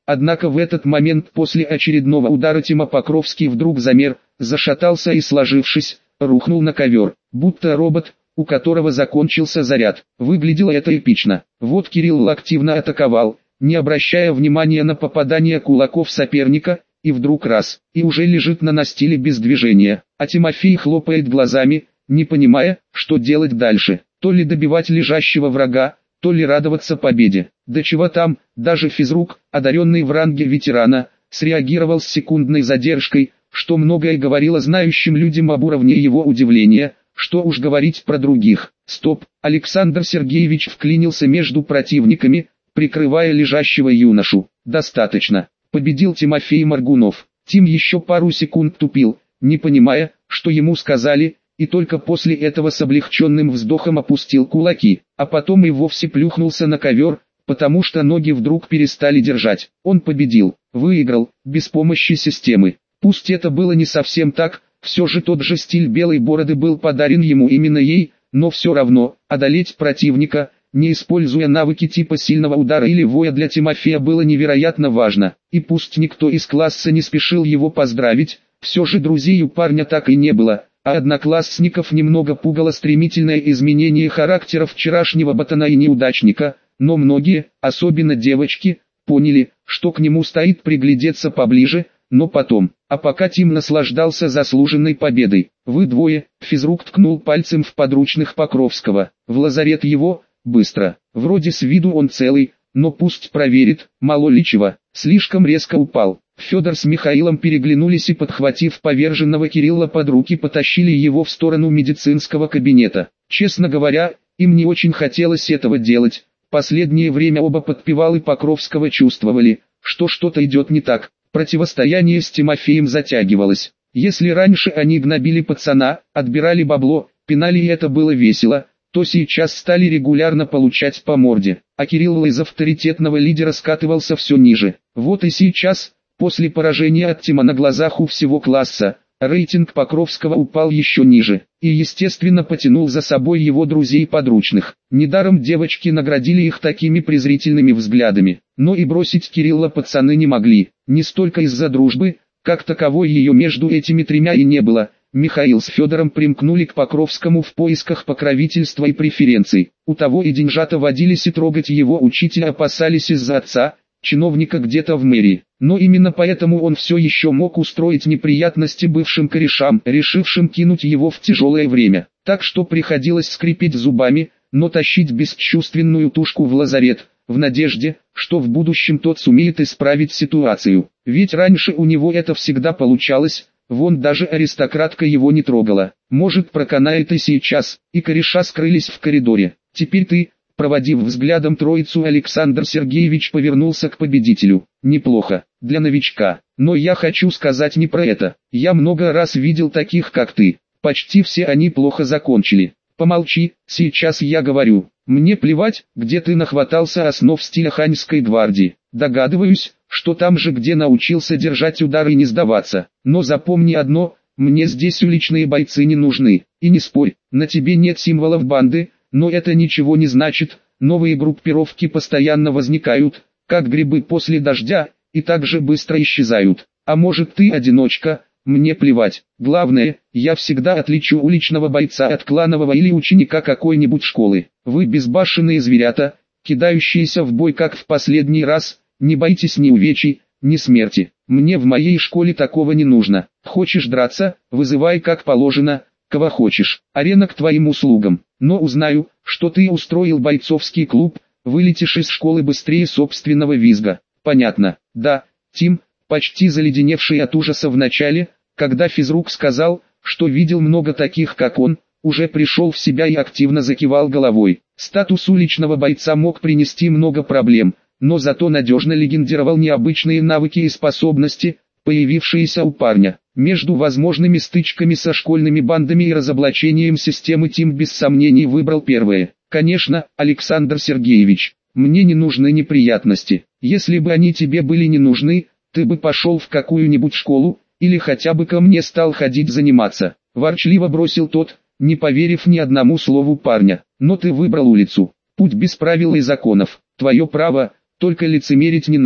Однако в этот момент после очередного удара Тима Покровский вдруг замер, зашатался и, сложившись, рухнул на ковер, будто робот, у которого закончился заряд. Выглядело это эпично. Вот Кирилл активно атаковал, не обращая внимания на попадание кулаков соперника, и вдруг раз, и уже лежит на настиле без движения, а Тимофей хлопает глазами, не понимая, что делать дальше, то ли добивать лежащего врага, то ли радоваться победе. Да чего там, даже физрук, одаренный в ранге ветерана, среагировал с секундной задержкой, что многое говорило знающим людям об уровне его удивления, что уж говорить про других. Стоп, Александр Сергеевич вклинился между противниками, прикрывая лежащего юношу. Достаточно. Победил Тимофей Моргунов. Тим еще пару секунд тупил, не понимая, что ему сказали, и только после этого с облегченным вздохом опустил кулаки, а потом и вовсе плюхнулся на ковер, потому что ноги вдруг перестали держать. Он победил, выиграл, без помощи системы. Пусть это было не совсем так, все же тот же стиль белой бороды был подарен ему именно ей, но все равно, одолеть противника, не используя навыки типа сильного удара или воя, для Тимофея было невероятно важно. И пусть никто из класса не спешил его поздравить, все же друзей у парня так и не было, а одноклассников немного пугало стремительное изменение характера вчерашнего ботана и неудачника, но многие, особенно девочки, поняли, что к нему стоит приглядеться поближе, но потом. А пока Тим наслаждался заслуженной победой. Вы двое, физрук ткнул пальцем в подручных Покровского. В лазарет его, быстро. Вроде с виду он целый, но пусть проверит, мало ли чего. Слишком резко упал. Федор с Михаилом переглянулись и, подхватив поверженного Кирилла под руки, потащили его в сторону медицинского кабинета. Честно говоря, им не очень хотелось этого делать. Последнее время оба подпевалы Покровского чувствовали, что что-то идет не так. Противостояние с Тимофеем затягивалось. Если раньше они гнобили пацана, отбирали бабло, пинали и это было весело, то сейчас стали регулярно получать по морде. А Кирилл из авторитетного лидера скатывался все ниже. Вот и сейчас, после поражения от Тима на глазах у всего класса, рейтинг Покровского упал еще ниже, и естественно потянул за собой его друзей-подручных. Недаром девочки наградили их такими презрительными взглядами, но и бросить Кирилла пацаны не могли, не столько из-за дружбы, как таковой ее между этими тремя и не было. Михаил с Федором примкнули к Покровскому в поисках покровительства и преференций, у того и деньжата водились и трогать его учителя опасались из-за отца, чиновника где-то в мэрии. Но именно поэтому он все еще мог устроить неприятности бывшим корешам, решившим кинуть его в тяжелое время. Так что приходилось скрипеть зубами, но тащить бесчувственную тушку в лазарет, в надежде, что в будущем тот сумеет исправить ситуацию. Ведь раньше у него это всегда получалось, вон даже аристократка его не трогала. Может, проканает и сейчас, и кореша скрылись в коридоре. Теперь ты... Проводив взглядом троицу, Александр Сергеевич повернулся к победителю. Неплохо, для новичка. Но я хочу сказать не про это. Я много раз видел таких, как ты. Почти все они плохо закончили. Помолчи, сейчас я говорю. Мне плевать, где ты нахватался основ стиля ханьской гвардии. Догадываюсь, что там же, где научился держать удар и не сдаваться. Но запомни одно, мне здесь уличные бойцы не нужны. И не спорь, на тебе нет символов банды. Но это ничего не значит, новые группировки постоянно возникают, как грибы после дождя, и так же быстро исчезают. А может, ты одиночка, мне плевать. Главное, я всегда отличу уличного бойца от кланового или ученика какой-нибудь школы. Вы безбашенные зверята, кидающиеся в бой как в последний раз, не боитесь ни увечий, ни смерти. Мне в моей школе такого не нужно. Хочешь драться, вызывай как положено, кого хочешь, арена к твоим услугам. Но узнаю, что ты устроил бойцовский клуб, вылетишь из школы быстрее собственного визга. Понятно, да, Тим, почти заледеневший от ужаса в начале, когда физрук сказал, что видел много таких как он, уже пришел в себя и активно закивал головой. Статус уличного бойца мог принести много проблем, но зато надежно легендировал необычные навыки и способности, появившиеся у парня. Между возможными стычками со школьными бандами и разоблачением системы Тим без сомнений выбрал первое. Конечно, Александр Сергеевич, мне не нужны неприятности. Если бы они тебе были не нужны, ты бы пошел в какую-нибудь школу, или хотя бы ко мне стал ходить заниматься. Ворчливо бросил тот, не поверив ни одному слову парня. Но ты выбрал улицу. Путь без правил и законов. Твое право, только лицемерить не надо.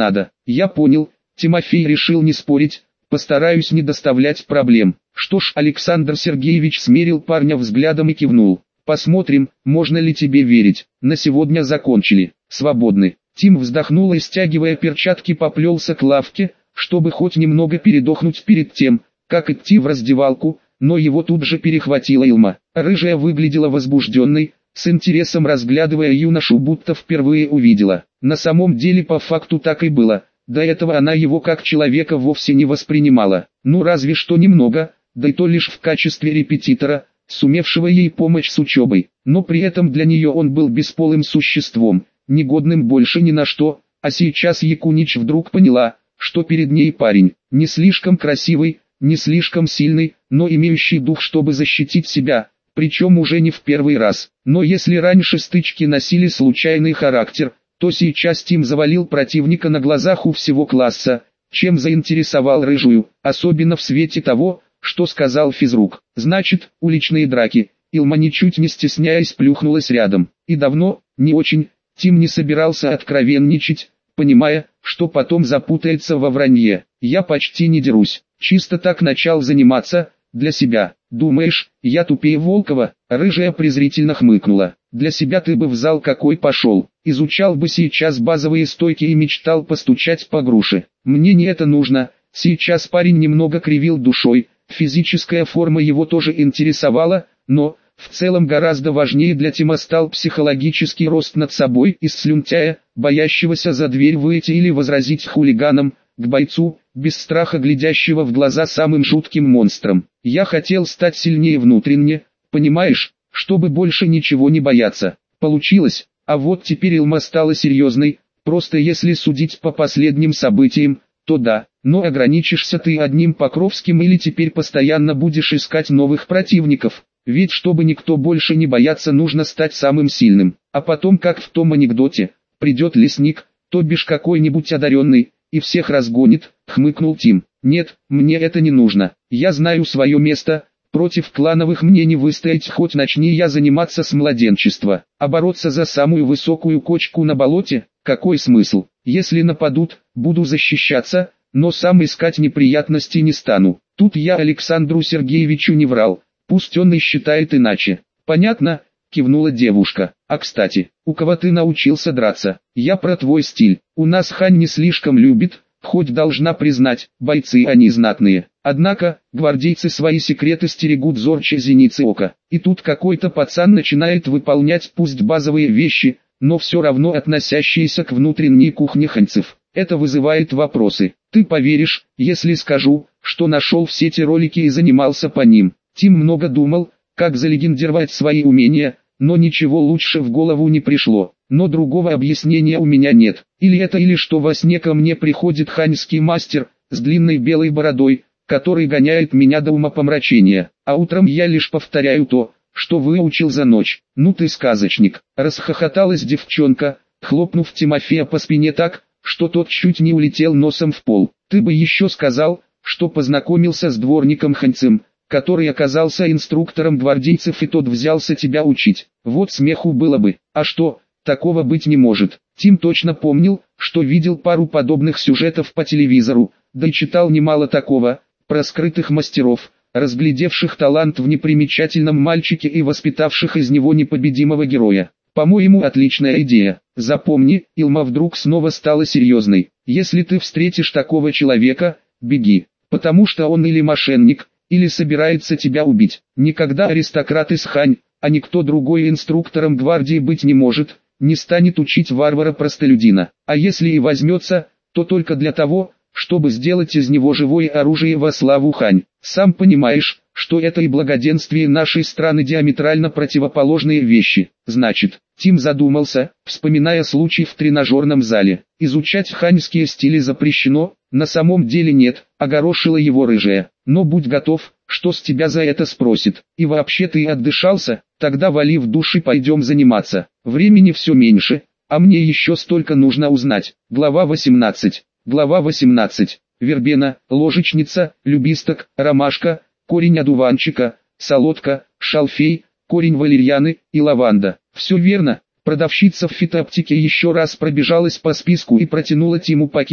Я понял, Тимофей решил не спорить, постараюсь не доставлять проблем. Что ж, Александр Сергеевич смерил парня взглядом и кивнул. Посмотрим, можно ли тебе верить. На сегодня закончили. Свободны. Тим вздохнул и, стягивая перчатки, поплелся к лавке, чтобы хоть немного передохнуть перед тем, как идти в раздевалку, но его тут же перехватила Илма. Рыжая выглядела возбужденной, с интересом разглядывая юношу, будто впервые увидела. На самом деле по факту так и было. До этого она его как человека вовсе не воспринимала. Ну разве что немного, да и то лишь в качестве репетитора, сумевшего ей помочь с учебой. Но при этом для нее он был бесполым существом, негодным больше ни на что. А сейчас Якунич вдруг поняла, что перед ней парень, не слишком красивый, не слишком сильный, но имеющий дух, чтобы защитить себя, причем уже не в первый раз. Но если раньше стычки носили случайный характер, то сейчас Тим завалил противника на глазах у всего класса, чем заинтересовал рыжую, особенно в свете того, что сказал физрук. Значит, уличные драки. Илма, ничуть не стесняясь, плюхнулась рядом. И давно, не очень, Тим не собирался откровенничать, понимая, что потом запутается во вранье. Я почти не дерусь, чисто так начал заниматься, для себя. Думаешь, я тупее Волкова? Рыжая презрительно хмыкнула. Для себя ты бы в зал какой пошел, изучал бы сейчас базовые стойки и мечтал постучать по груше. Мне не это нужно. Сейчас парень немного кривил душой, физическая форма его тоже интересовала, но, в целом гораздо важнее для Тима стал психологический рост над собой из слюнтяя, боящегося за дверь выйти или возразить хулиганам, к бойцу, без страха глядящего в глаза самым жутким монстром. Я хотел стать сильнее внутренне, понимаешь, чтобы больше ничего не бояться. Получилось, а вот теперь Илма стала серьезной, просто если судить по последним событиям, то да, но ограничишься ты одним Покровским или теперь постоянно будешь искать новых противников, ведь чтобы никто больше не бояться, нужно стать самым сильным. А потом, как в том анекдоте, придет лесник, то бишь какой-нибудь одаренный, и всех разгонит, хмыкнул Тим. Нет, мне это не нужно, я знаю свое место, против клановых мне не выстоять, хоть начни я заниматься с младенчества. А бороться за самую высокую кочку на болоте, какой смысл? Если нападут, буду защищаться, но сам искать неприятности не стану. Тут я Александру Сергеевичу не врал, пусть он и считает иначе. Понятно? Кивнула девушка. А кстати, у кого ты научился драться? Я про твой стиль. У нас Хань не слишком любит, хоть должна признать, бойцы они знатные. Однако, гвардейцы свои секреты стерегут зорче зеницы ока. И тут какой-то пацан начинает выполнять пусть базовые вещи, но все равно относящиеся к внутренней кухне ханьцев. Это вызывает вопросы. Ты поверишь, если скажу, что нашел все эти ролики и занимался по ним. Тим много думал, как залегендировать свои умения, но ничего лучше в голову не пришло. Но другого объяснения у меня нет. Или это, или что во сне ко мне приходит ханьский мастер, с длинной белой бородой, который гоняет меня до умопомрачения. А утром я лишь повторяю то, что выучил за ночь. Ну ты сказочник. Расхохоталась девчонка, хлопнув Тимофея по спине так, что тот чуть не улетел носом в пол. Ты бы еще сказал, что познакомился с дворником ханьцем, который оказался инструктором гвардейцев, и тот взялся тебя учить. Вот смеху было бы. А что, такого быть не может. Тим точно помнил, что видел пару подобных сюжетов по телевизору, да и читал немало такого, про скрытых мастеров, разглядевших талант в непримечательном мальчике и воспитавших из него непобедимого героя. По-моему, отличная идея. Запомни, Илма вдруг снова стала серьезной. Если ты встретишь такого человека, беги, потому что он или мошенник, или собирается тебя убить. Никогда аристократ из Хань, а никто другой инструктором гвардии быть не может, не станет учить варвара-простолюдина. А если и возьмется, то только для того, чтобы сделать из него живое оружие во славу Хань. Сам понимаешь, что это и благоденствие нашей страны диаметрально противоположные вещи. Значит, Тим задумался, вспоминая случай в тренажерном зале. Изучать ханьские стили запрещено, на самом деле нет, огорошила его рыжая. Но будь готов, что с тебя за это спросит. И вообще ты отдышался, тогда вали в душ и пойдем заниматься. Времени все меньше, а мне еще столько нужно узнать. Глава восемнадцать. Глава восемнадцать. Вербена, ложечница, любисток, ромашка, корень одуванчика, солодка, шалфей, корень валерьяны и лаванда. Все верно. Продавщица в фитоаптеке еще раз пробежалась по списку и протянула Тиму пакет,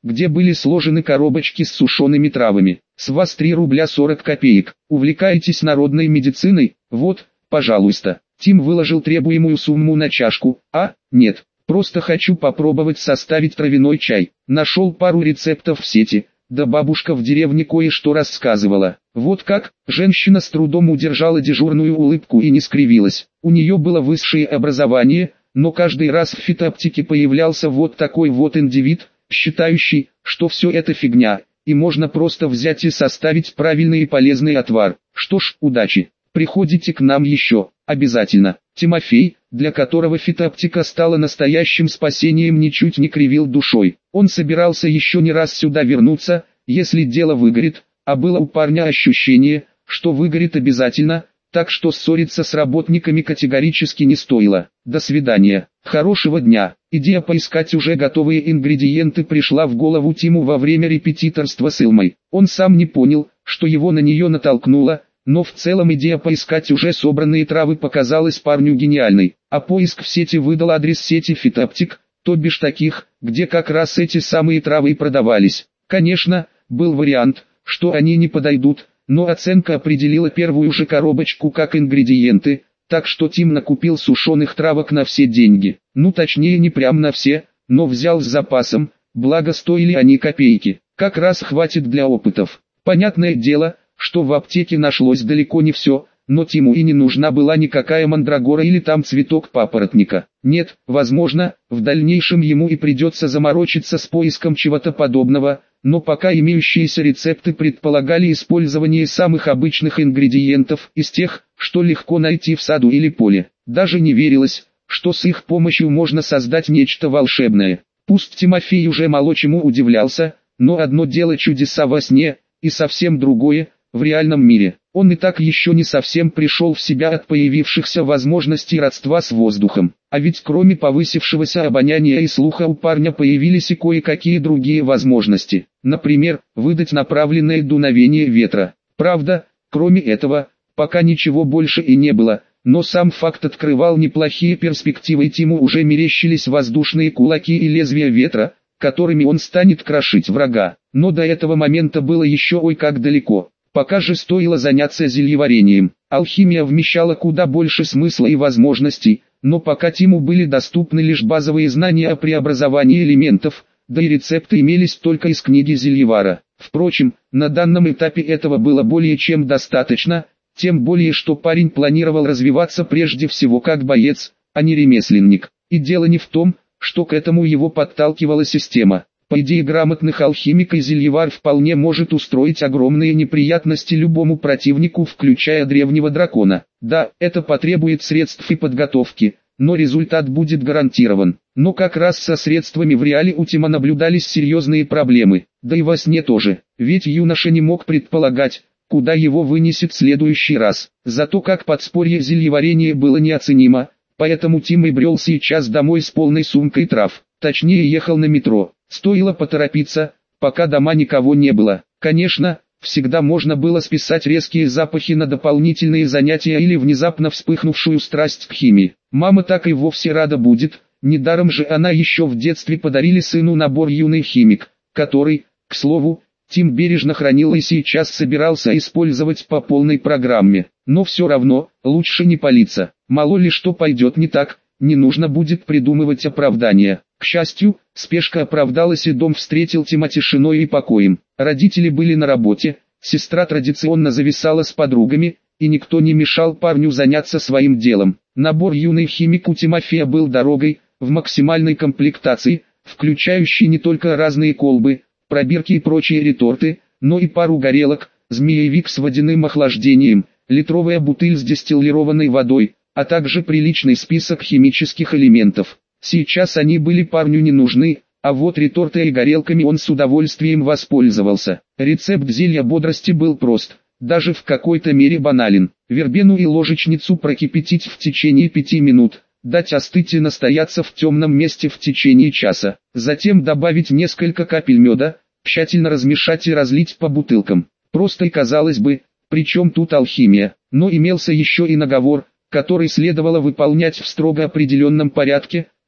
где были сложены коробочки с сушеными травами. С вас три рубля сорок копеек. Увлекаетесь народной медициной? Вот, пожалуйста. Тим выложил требуемую сумму на чашку. А, нет, просто хочу попробовать составить травяной чай. Нашел пару рецептов в сети, да бабушка в деревне кое-что рассказывала. Вот как, женщина с трудом удержала дежурную улыбку и не скривилась. У нее было высшее образование, но каждый раз в фитоаптеке появлялся вот такой вот индивид, считающий, что все это фигня, и можно просто взять и составить правильный и полезный отвар. Что ж, удачи. Приходите к нам еще, обязательно. Тимофей, для которого фитоаптека стала настоящим спасением, ничуть не кривил душой. Он собирался еще не раз сюда вернуться, если дело выгорит, а было у парня ощущение, что выгорит обязательно, так что ссориться с работниками категорически не стоило. До свидания. Хорошего дня. Идея поискать уже готовые ингредиенты пришла в голову Тиму во время репетиторства с Илмой. Он сам не понял, что его на нее натолкнуло, но в целом идея поискать уже собранные травы показалась парню гениальной. А поиск в сети выдал адрес сети фитоаптек, то бишь таких, где как раз эти самые травы и продавались. Конечно, был вариант, что они не подойдут, но оценка определила первую же коробочку как ингредиенты, так что Тим накупил сушеных травок на все деньги. Ну точнее не прям на все, но взял с запасом, благо стоили они копейки. Как раз хватит для опытов. Понятное дело, что в аптеке нашлось далеко не все, но Тиму и не нужна была никакая мандрагора или там цветок папоротника. Нет, возможно, в дальнейшем ему и придется заморочиться с поиском чего-то подобного, но пока имеющиеся рецепты предполагали использование самых обычных ингредиентов из тех, что легко найти в саду или поле. Даже не верилось, что с их помощью можно создать нечто волшебное. Пусть Тимофей уже мало чему удивлялся, но одно дело чудеса во сне, и совсем другое – в реальном мире. Он и так еще не совсем пришел в себя от появившихся возможностей родства с воздухом. А ведь кроме повысившегося обоняния и слуха у парня появились и кое-какие другие возможности. Например, выдать направленное дуновение ветра. Правда, кроме этого, пока ничего больше и не было, но сам факт открывал неплохие перспективы, и Тиму уже мерещились воздушные кулаки и лезвия ветра, которыми он станет крошить врага. Но до этого момента было еще ой как далеко. Пока же стоило заняться зельеварением. Алхимия вмещала куда больше смысла и возможностей, но пока Тиму были доступны лишь базовые знания о преобразовании элементов, да и рецепты имелись только из книги зельевара. Впрочем, на данном этапе этого было более чем достаточно, тем более что парень планировал развиваться прежде всего как боец, а не ремесленник. И дело не в том, что к этому его подталкивала система. По идее, грамотных алхимик и зельевар вполне может устроить огромные неприятности любому противнику, включая древнего дракона. Да, это потребует средств и подготовки, но результат будет гарантирован. Но как раз со средствами в реале у Тима наблюдались серьезные проблемы, да и во сне тоже, ведь юноша не мог предполагать, куда его вынесет в следующий раз. Зато как подспорье зельеварения было неоценимо, поэтому Тим и брел сейчас домой с полной сумкой трав, точнее ехал на метро. Стоило поторопиться, пока дома никого не было. Конечно, всегда можно было списать резкие запахи на дополнительные занятия или внезапно вспыхнувшую страсть к химии. Мама так и вовсе рада будет, недаром же она еще в детстве подарили сыну набор «Юный химик», который, к слову, Тим бережно хранил и сейчас собирался использовать по полной программе. Но все равно, лучше не палиться, мало ли что пойдет не так, не нужно будет придумывать оправдания. К счастью, спешка оправдалась, и дом встретил Тима тишиной и покоем. Родители были на работе, сестра традиционно зависала с подругами, и никто не мешал парню заняться своим делом. Набор «Юный химик» у Тимофея был дорогой, в максимальной комплектации, включающей не только разные колбы, пробирки и прочие реторты, но и пару горелок, змеевик с водяным охлаждением, литровая бутыль с дистиллированной водой, а также приличный список химических элементов. Сейчас они были парню не нужны, а вот ретортой и горелками он с удовольствием воспользовался. Рецепт зелья бодрости был прост, даже в какой-то мере банален. Вербену и ложечницу прокипятить в течение пяти минут, дать остыть и настояться в темном месте в течение часа. Затем добавить несколько капель меда, тщательно размешать и разлить по бутылкам. Просто и казалось бы, причем тут алхимия, но имелся еще и наговор, который следовало выполнять в строго определенном порядке,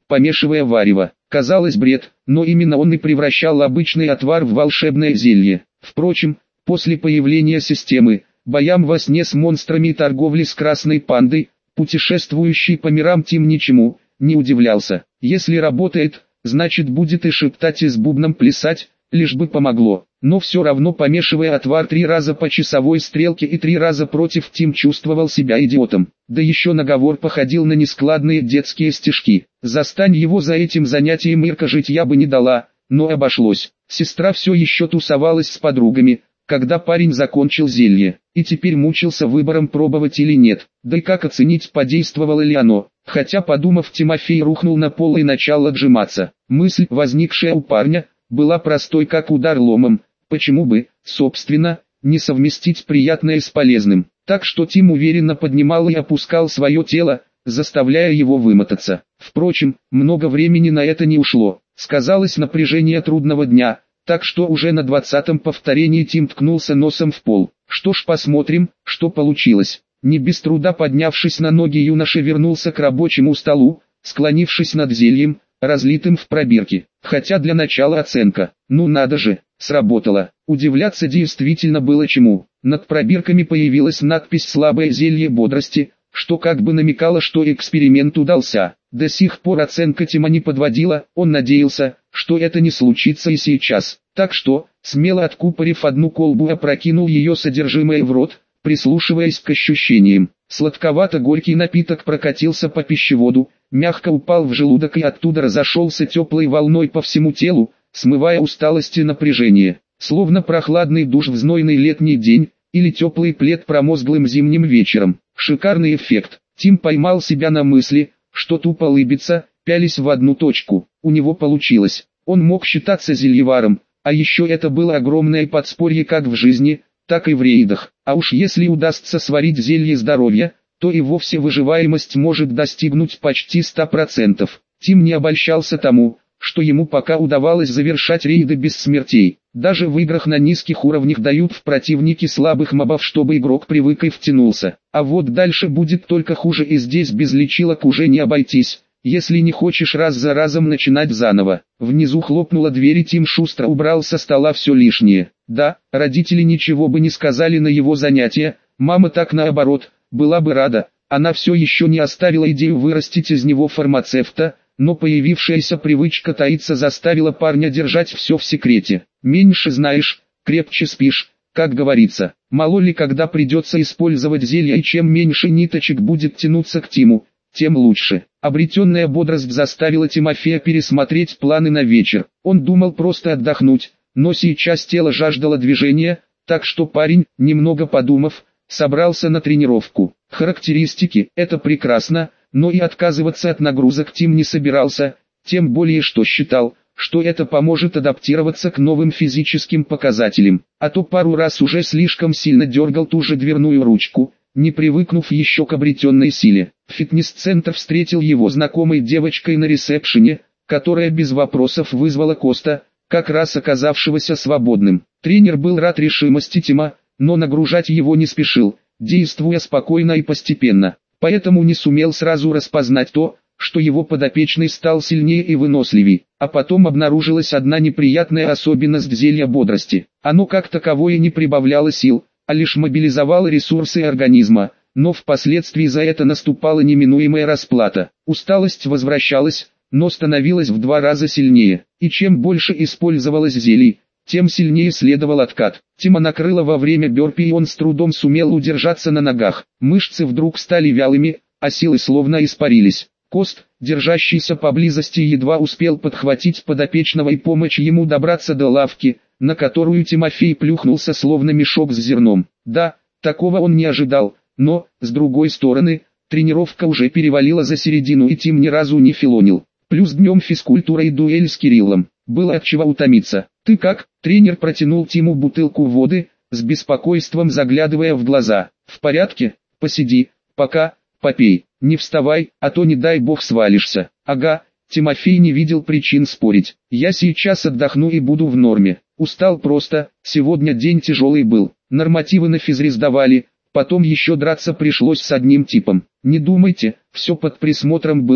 помешивая варево. Казалось бред, но именно он и превращал обычный отвар в волшебное зелье. Впрочем, после появления системы, боям во сне с монстрами и торговли с красной пандой, путешествующий по мирам Тим ничему не удивлялся. Если работает, значит будет и шептать, и с бубном плясать, лишь бы помогло. Но все равно, помешивая отвар три раза по часовой стрелке и три раза против, Тим чувствовал себя идиотом. Да еще наговор походил на нескладные детские стишки. Застань его за этим занятием, Ирка жить я бы не дала, но обошлось. Сестра все еще тусовалась с подругами, когда парень закончил зелье, и теперь мучился выбором, пробовать или нет. Да и как оценить, подействовало ли оно. Хотя, подумав, Тимофей рухнул на пол и начал отжиматься. Мысль, возникшая у парня, была простой как удар ломом. Почему бы, собственно, не совместить приятное с полезным? Так что Тим уверенно поднимал и опускал свое тело, заставляя его вымотаться. Впрочем, много времени на это не ушло. Сказалось напряжение трудного дня, так что уже на двадцатом повторении Тим ткнулся носом в пол. Что ж, посмотрим, что получилось. Не без труда поднявшись на ноги, юноша вернулся к рабочему столу, склонившись над зельем, разлитым в пробирке. Хотя для начала оценка. Ну надо же, сработало. Удивляться действительно было чему. Над пробирками появилась надпись «Слабое зелье бодрости», что как бы намекало, что эксперимент удался. До сих пор оценка Тима не подводила, он надеялся, что это не случится и сейчас. Так что, смело откупорив одну колбу, опрокинул ее содержимое в рот, прислушиваясь к ощущениям. Сладковато-горький напиток прокатился по пищеводу, мягко упал в желудок и оттуда разошелся теплой волной по всему телу, смывая усталость и напряжение. Словно прохладный душ в знойный летний день, или теплый плед промозглым зимним вечером. Шикарный эффект. Тим поймал себя на мысли, что тупо улыбится, пялись в одну точку. У него получилось. Он мог считаться зельеваром, а еще это было огромное подспорье как в жизни, так и в рейдах. А уж если удастся сварить зелье здоровья, то и вовсе выживаемость может достигнуть почти ста процентов. Тим не обольщался тому, что ему пока удавалось завершать рейды без смертей. Даже в играх на низких уровнях дают в противники слабых мобов, чтобы игрок привык и втянулся. А вот дальше будет только хуже, и здесь без лечилок уже не обойтись, если не хочешь раз за разом начинать заново. Внизу хлопнула дверь, и Тим шустро убрал со стола все лишнее. Да, родители ничего бы не сказали на его занятия, мама так наоборот, была бы рада. Она все еще не оставила идею вырастить из него фармацевта, но появившаяся привычка таиться заставила парня держать все в секрете. Меньше знаешь, крепче спишь, как говорится. Мало ли когда придется использовать зелье, и чем меньше ниточек будет тянуться к Тиму, тем лучше. Обретенная бодрость заставила Тимофея пересмотреть планы на вечер. Он думал просто отдохнуть, но сейчас тело жаждало движения, так что парень, немного подумав, собрался на тренировку. Характеристики – это прекрасно, но и отказываться от нагрузок Тим не собирался, тем более что считал, что это поможет адаптироваться к новым физическим показателям. А то пару раз уже слишком сильно дергал ту же дверную ручку, не привыкнув еще к обретенной силе. Фитнес-центр встретил его знакомой девочкой на ресепшене, которая без вопросов вызвала Коста, как раз оказавшегося свободным. Тренер был рад решимости Тима, но нагружать его не спешил, действуя спокойно и постепенно. Поэтому не сумел сразу распознать то, что его подопечный стал сильнее и выносливее. А потом обнаружилась одна неприятная особенность зелья бодрости. Оно как таковое не прибавляло сил, а лишь мобилизовало ресурсы организма, но впоследствии за это наступала неминуемая расплата. Усталость возвращалась, но становилась в два раза сильнее. И чем больше использовалось зелий, тем сильнее следовал откат. Тима накрыло во время бёрпи, и он с трудом сумел удержаться на ногах. Мышцы вдруг стали вялыми, а силы словно испарились. Кост, держащийся поблизости, едва успел подхватить подопечного и помочь ему добраться до лавки, на которую Тимофей плюхнулся словно мешок с зерном. Да, такого он не ожидал, но, с другой стороны, тренировка уже перевалила за середину, и Тим ни разу не филонил. Плюс днем физкультура и дуэль с Кириллом. Было от чего утомиться. «Ты как?» Тренер протянул Тиму бутылку воды, с беспокойством заглядывая в глаза. «В порядке? Посиди, пока, попей. Не вставай, а то не дай бог свалишься». «Ага». Тимофей не видел причин спорить. «Я сейчас отдохну и буду в норме. Устал просто, сегодня день тяжелый был. Нормативы на физре сдавали, потом еще драться пришлось с одним типом. Не думайте, все под присмотром было,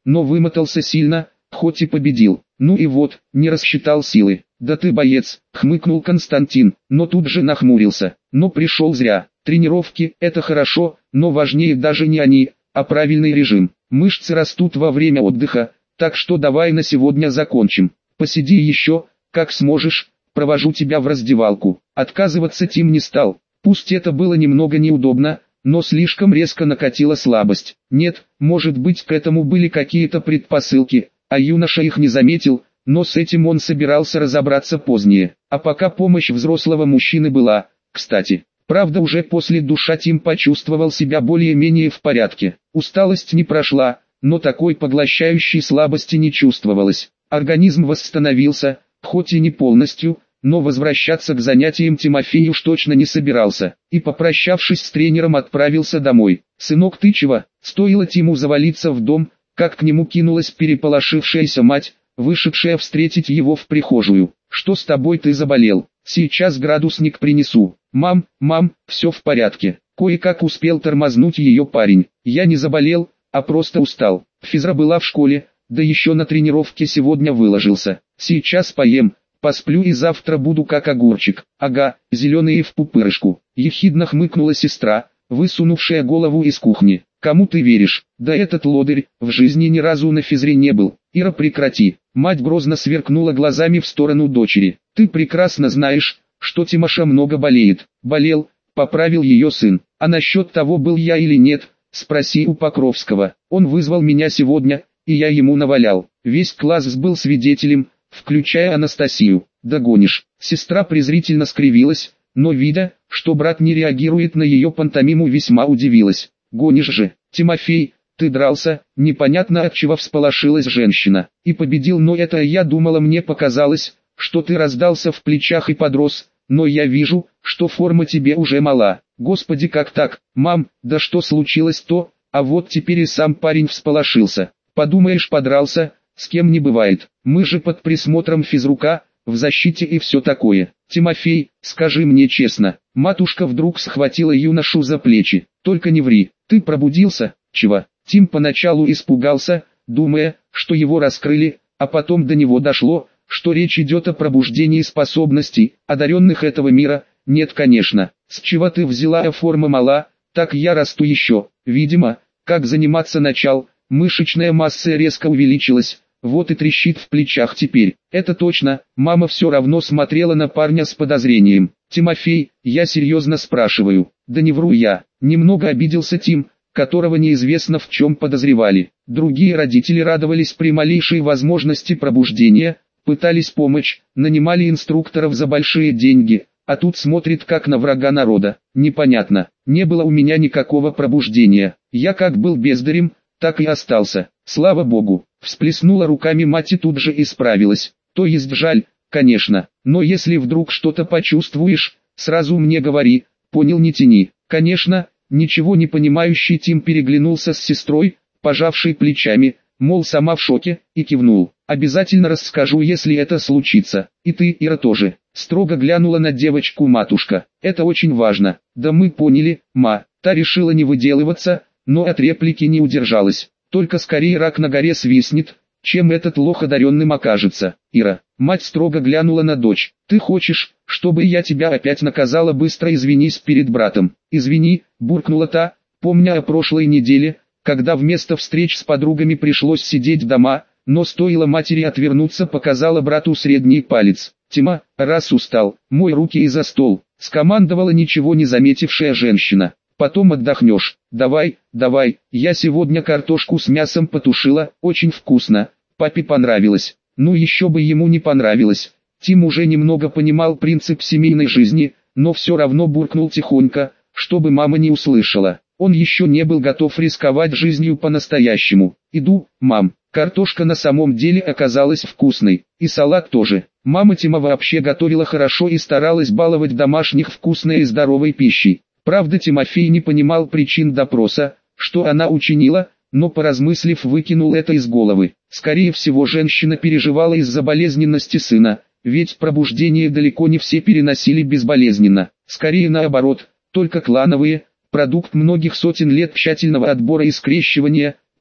но вымотался сильно, хоть и победил. Ну и вот, не рассчитал силы. Да ты боец, хмыкнул Константин, но тут же нахмурился. Но пришел зря. Тренировки – это хорошо, но важнее даже не они, а правильный режим. Мышцы растут во время отдыха, так что давай на сегодня закончим. Посиди еще, как сможешь, провожу тебя в раздевалку. Отказываться Тим не стал. Пусть это было немного неудобно, но слишком резко накатила слабость. Нет, может быть, к этому были какие-то предпосылки, а юноша их не заметил, но с этим он собирался разобраться позднее. А пока помощь взрослого мужчины была, кстати. Правда, уже после душа Тим почувствовал себя более-менее в порядке. Усталость не прошла, но такой поглощающей слабости не чувствовалось. Организм восстановился, хоть и не полностью, но возвращаться к занятиям Тимофей уж точно не собирался, и, попрощавшись с тренером, отправился домой. «Сынок, ты чего?» Стоило Тиму завалиться в дом, как к нему кинулась переполошившаяся мать, вышедшая встретить его в прихожую. «Что с тобой, ты заболел? Сейчас градусник принесу». «Мам, мам, все в порядке». Кое-как успел тормознуть ее парень. «Я не заболел, а просто устал. Физра была в школе, да еще на тренировке сегодня выложился. Сейчас поем, посплю и завтра буду как огурчик». «Ага, зеленые в пупырышку», — ехидно хмыкнула сестра, высунувшая голову из кухни. «Кому ты веришь? Да этот лодырь в жизни ни разу на физре не был». «Ира, прекрати». Мать грозно сверкнула глазами в сторону дочери. «Ты прекрасно знаешь, что Тимоша много болеет». «Болел», — поправил ее сын. «А насчет того, был я или нет, спроси у Покровского. Он вызвал меня сегодня, и я ему навалял. Весь класс был свидетелем, включая Анастасию». «Догонишь». Сестра презрительно скривилась, но видя, что брат не реагирует на ее пантомиму, весьма удивилась. «Гонишь же, Тимофей, ты дрался», непонятно от чего всполошилась женщина. «И победил, но это я думала, мне показалось, что ты раздался в плечах и подрос, но я вижу, что форма тебе уже мала». «Господи, как так, мам, да что случилось-то?» А вот теперь и сам парень всполошился. «Подумаешь, подрался, с кем не бывает, мы же под присмотром физрука, в защите и все такое». «Тимофей, скажи мне честно». Матушка вдруг схватила юношу за плечи. «Только не ври, ты пробудился?» «Чего?» Тим поначалу испугался, думая, что его раскрыли, а потом до него дошло, что речь идет о пробуждении способностей, одаренных этого мира. «Нет, конечно. С чего ты взяла, а форма мала? Так я расту еще». Видимо, как заниматься начал, мышечная масса резко увеличилась, вот и трещит в плечах теперь. «Это точно». Мама все равно смотрела на парня с подозрением. «Тимофей, я серьезно спрашиваю». «Да не вру я». Немного обиделся Тим, которого неизвестно в чем подозревали. Другие родители радовались при малейшей возможности пробуждения, пытались помочь, нанимали инструкторов за большие деньги, а тут смотрит как на врага народа. Непонятно, не было у меня никакого пробуждения. Я как был бездарем, так и остался. Слава богу. Всплеснула руками мать и тут же исправилась. То есть жаль, конечно, но если вдруг что-то почувствуешь, сразу мне говори, понял, не тяни. Конечно, ничего не понимающий Тим переглянулся с сестрой, пожавшей плечами, мол, сама в шоке, и кивнул. «Обязательно расскажу, если это случится. И ты, Ира, тоже». Строго глянула на девочку матушка. «Это очень важно». «Да мы поняли, ма». Та решила не выделываться, но от реплики не удержалась. «Только скорее рак на горе свистнет, чем этот лох одаренным окажется». «Ира». Мать строго глянула на дочь. «Ты хочешь, чтобы я тебя опять наказала? Быстро извинись перед братом». «Извини», буркнула та, помня о прошлой неделе, когда вместо встреч с подругами пришлось сидеть дома, но стоило матери отвернуться, показала брату средний палец. «Тима, раз устал, мой руки и за стол», скомандовала ничего не заметившая женщина. «Потом отдохнешь. Давай, давай, я сегодня картошку с мясом потушила, очень вкусно, папе понравилось». Ну еще бы ему не понравилось. Тим уже немного понимал принцип семейной жизни, но все равно буркнул тихонько, чтобы мама не услышала. Он еще не был готов рисковать жизнью по-настоящему. «Иду, мам». Картошка на самом деле оказалась вкусной, и салат тоже. Мама Тима вообще готовила хорошо и старалась баловать домашних вкусной и здоровой пищей. Правда, Тимофей не понимал причин допроса, что она учинила, но поразмыслив, выкинул это из головы. Скорее всего, женщина переживала из-за болезненности сына, ведь пробуждение далеко не все переносили безболезненно. Скорее наоборот, только клановые, продукт многих сотен лет тщательного отбора и скрещивания,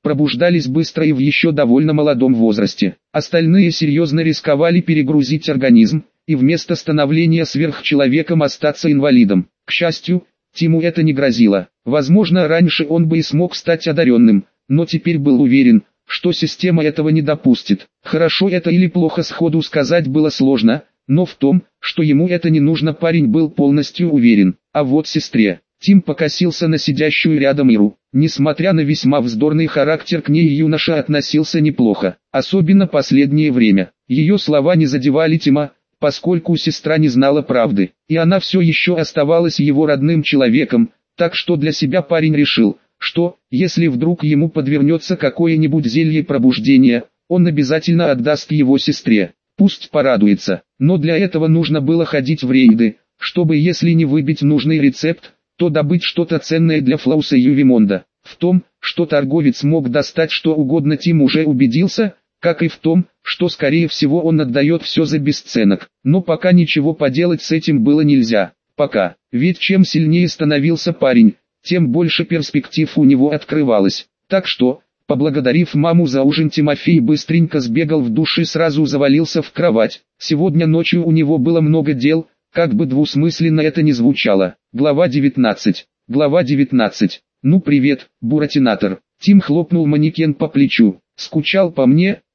пробуждались быстро и в еще довольно молодом возрасте. Остальные серьезно рисковали перегрузить организм, и вместо становления сверхчеловеком остаться инвалидом. К счастью, Тиму это не грозило. Возможно, раньше он бы и смог стать одаренным, но теперь был уверен, что система этого не допустит. Хорошо это или плохо сходу сказать было сложно, но в том, что ему это не нужно, парень был полностью уверен. А вот сестре. Тим покосился на сидящую рядом Иру. Несмотря на весьма вздорный характер, к ней юноша относился неплохо, особенно последнее время. Ее слова не задевали Тима, поскольку сестра не знала правды, и она все еще оставалась его родным человеком, так что для себя парень решил, что, если вдруг ему подвернется какое-нибудь зелье пробуждения, он обязательно отдаст его сестре. Пусть порадуется, но для этого нужно было ходить в рейды, чтобы, если не выбить нужный рецепт, то добыть что-то ценное для Флауса Ювимонда. В том, что торговец мог достать что угодно, Тим уже убедился, как и в том, что скорее всего он отдает все за бесценок. Но пока ничего поделать с этим было нельзя. Пока, ведь чем сильнее становился парень, тем больше перспектив у него открывалось. Так что, поблагодарив маму за ужин, Тимофей быстренько сбегал в душ и сразу завалился в кровать. Сегодня ночью у него было много дел, как бы двусмысленно это ни звучало. Глава девятнадцать. Глава девятнадцать. Ну привет, Буратинатор. Тим хлопнул манекен по плечу. Скучал по мне?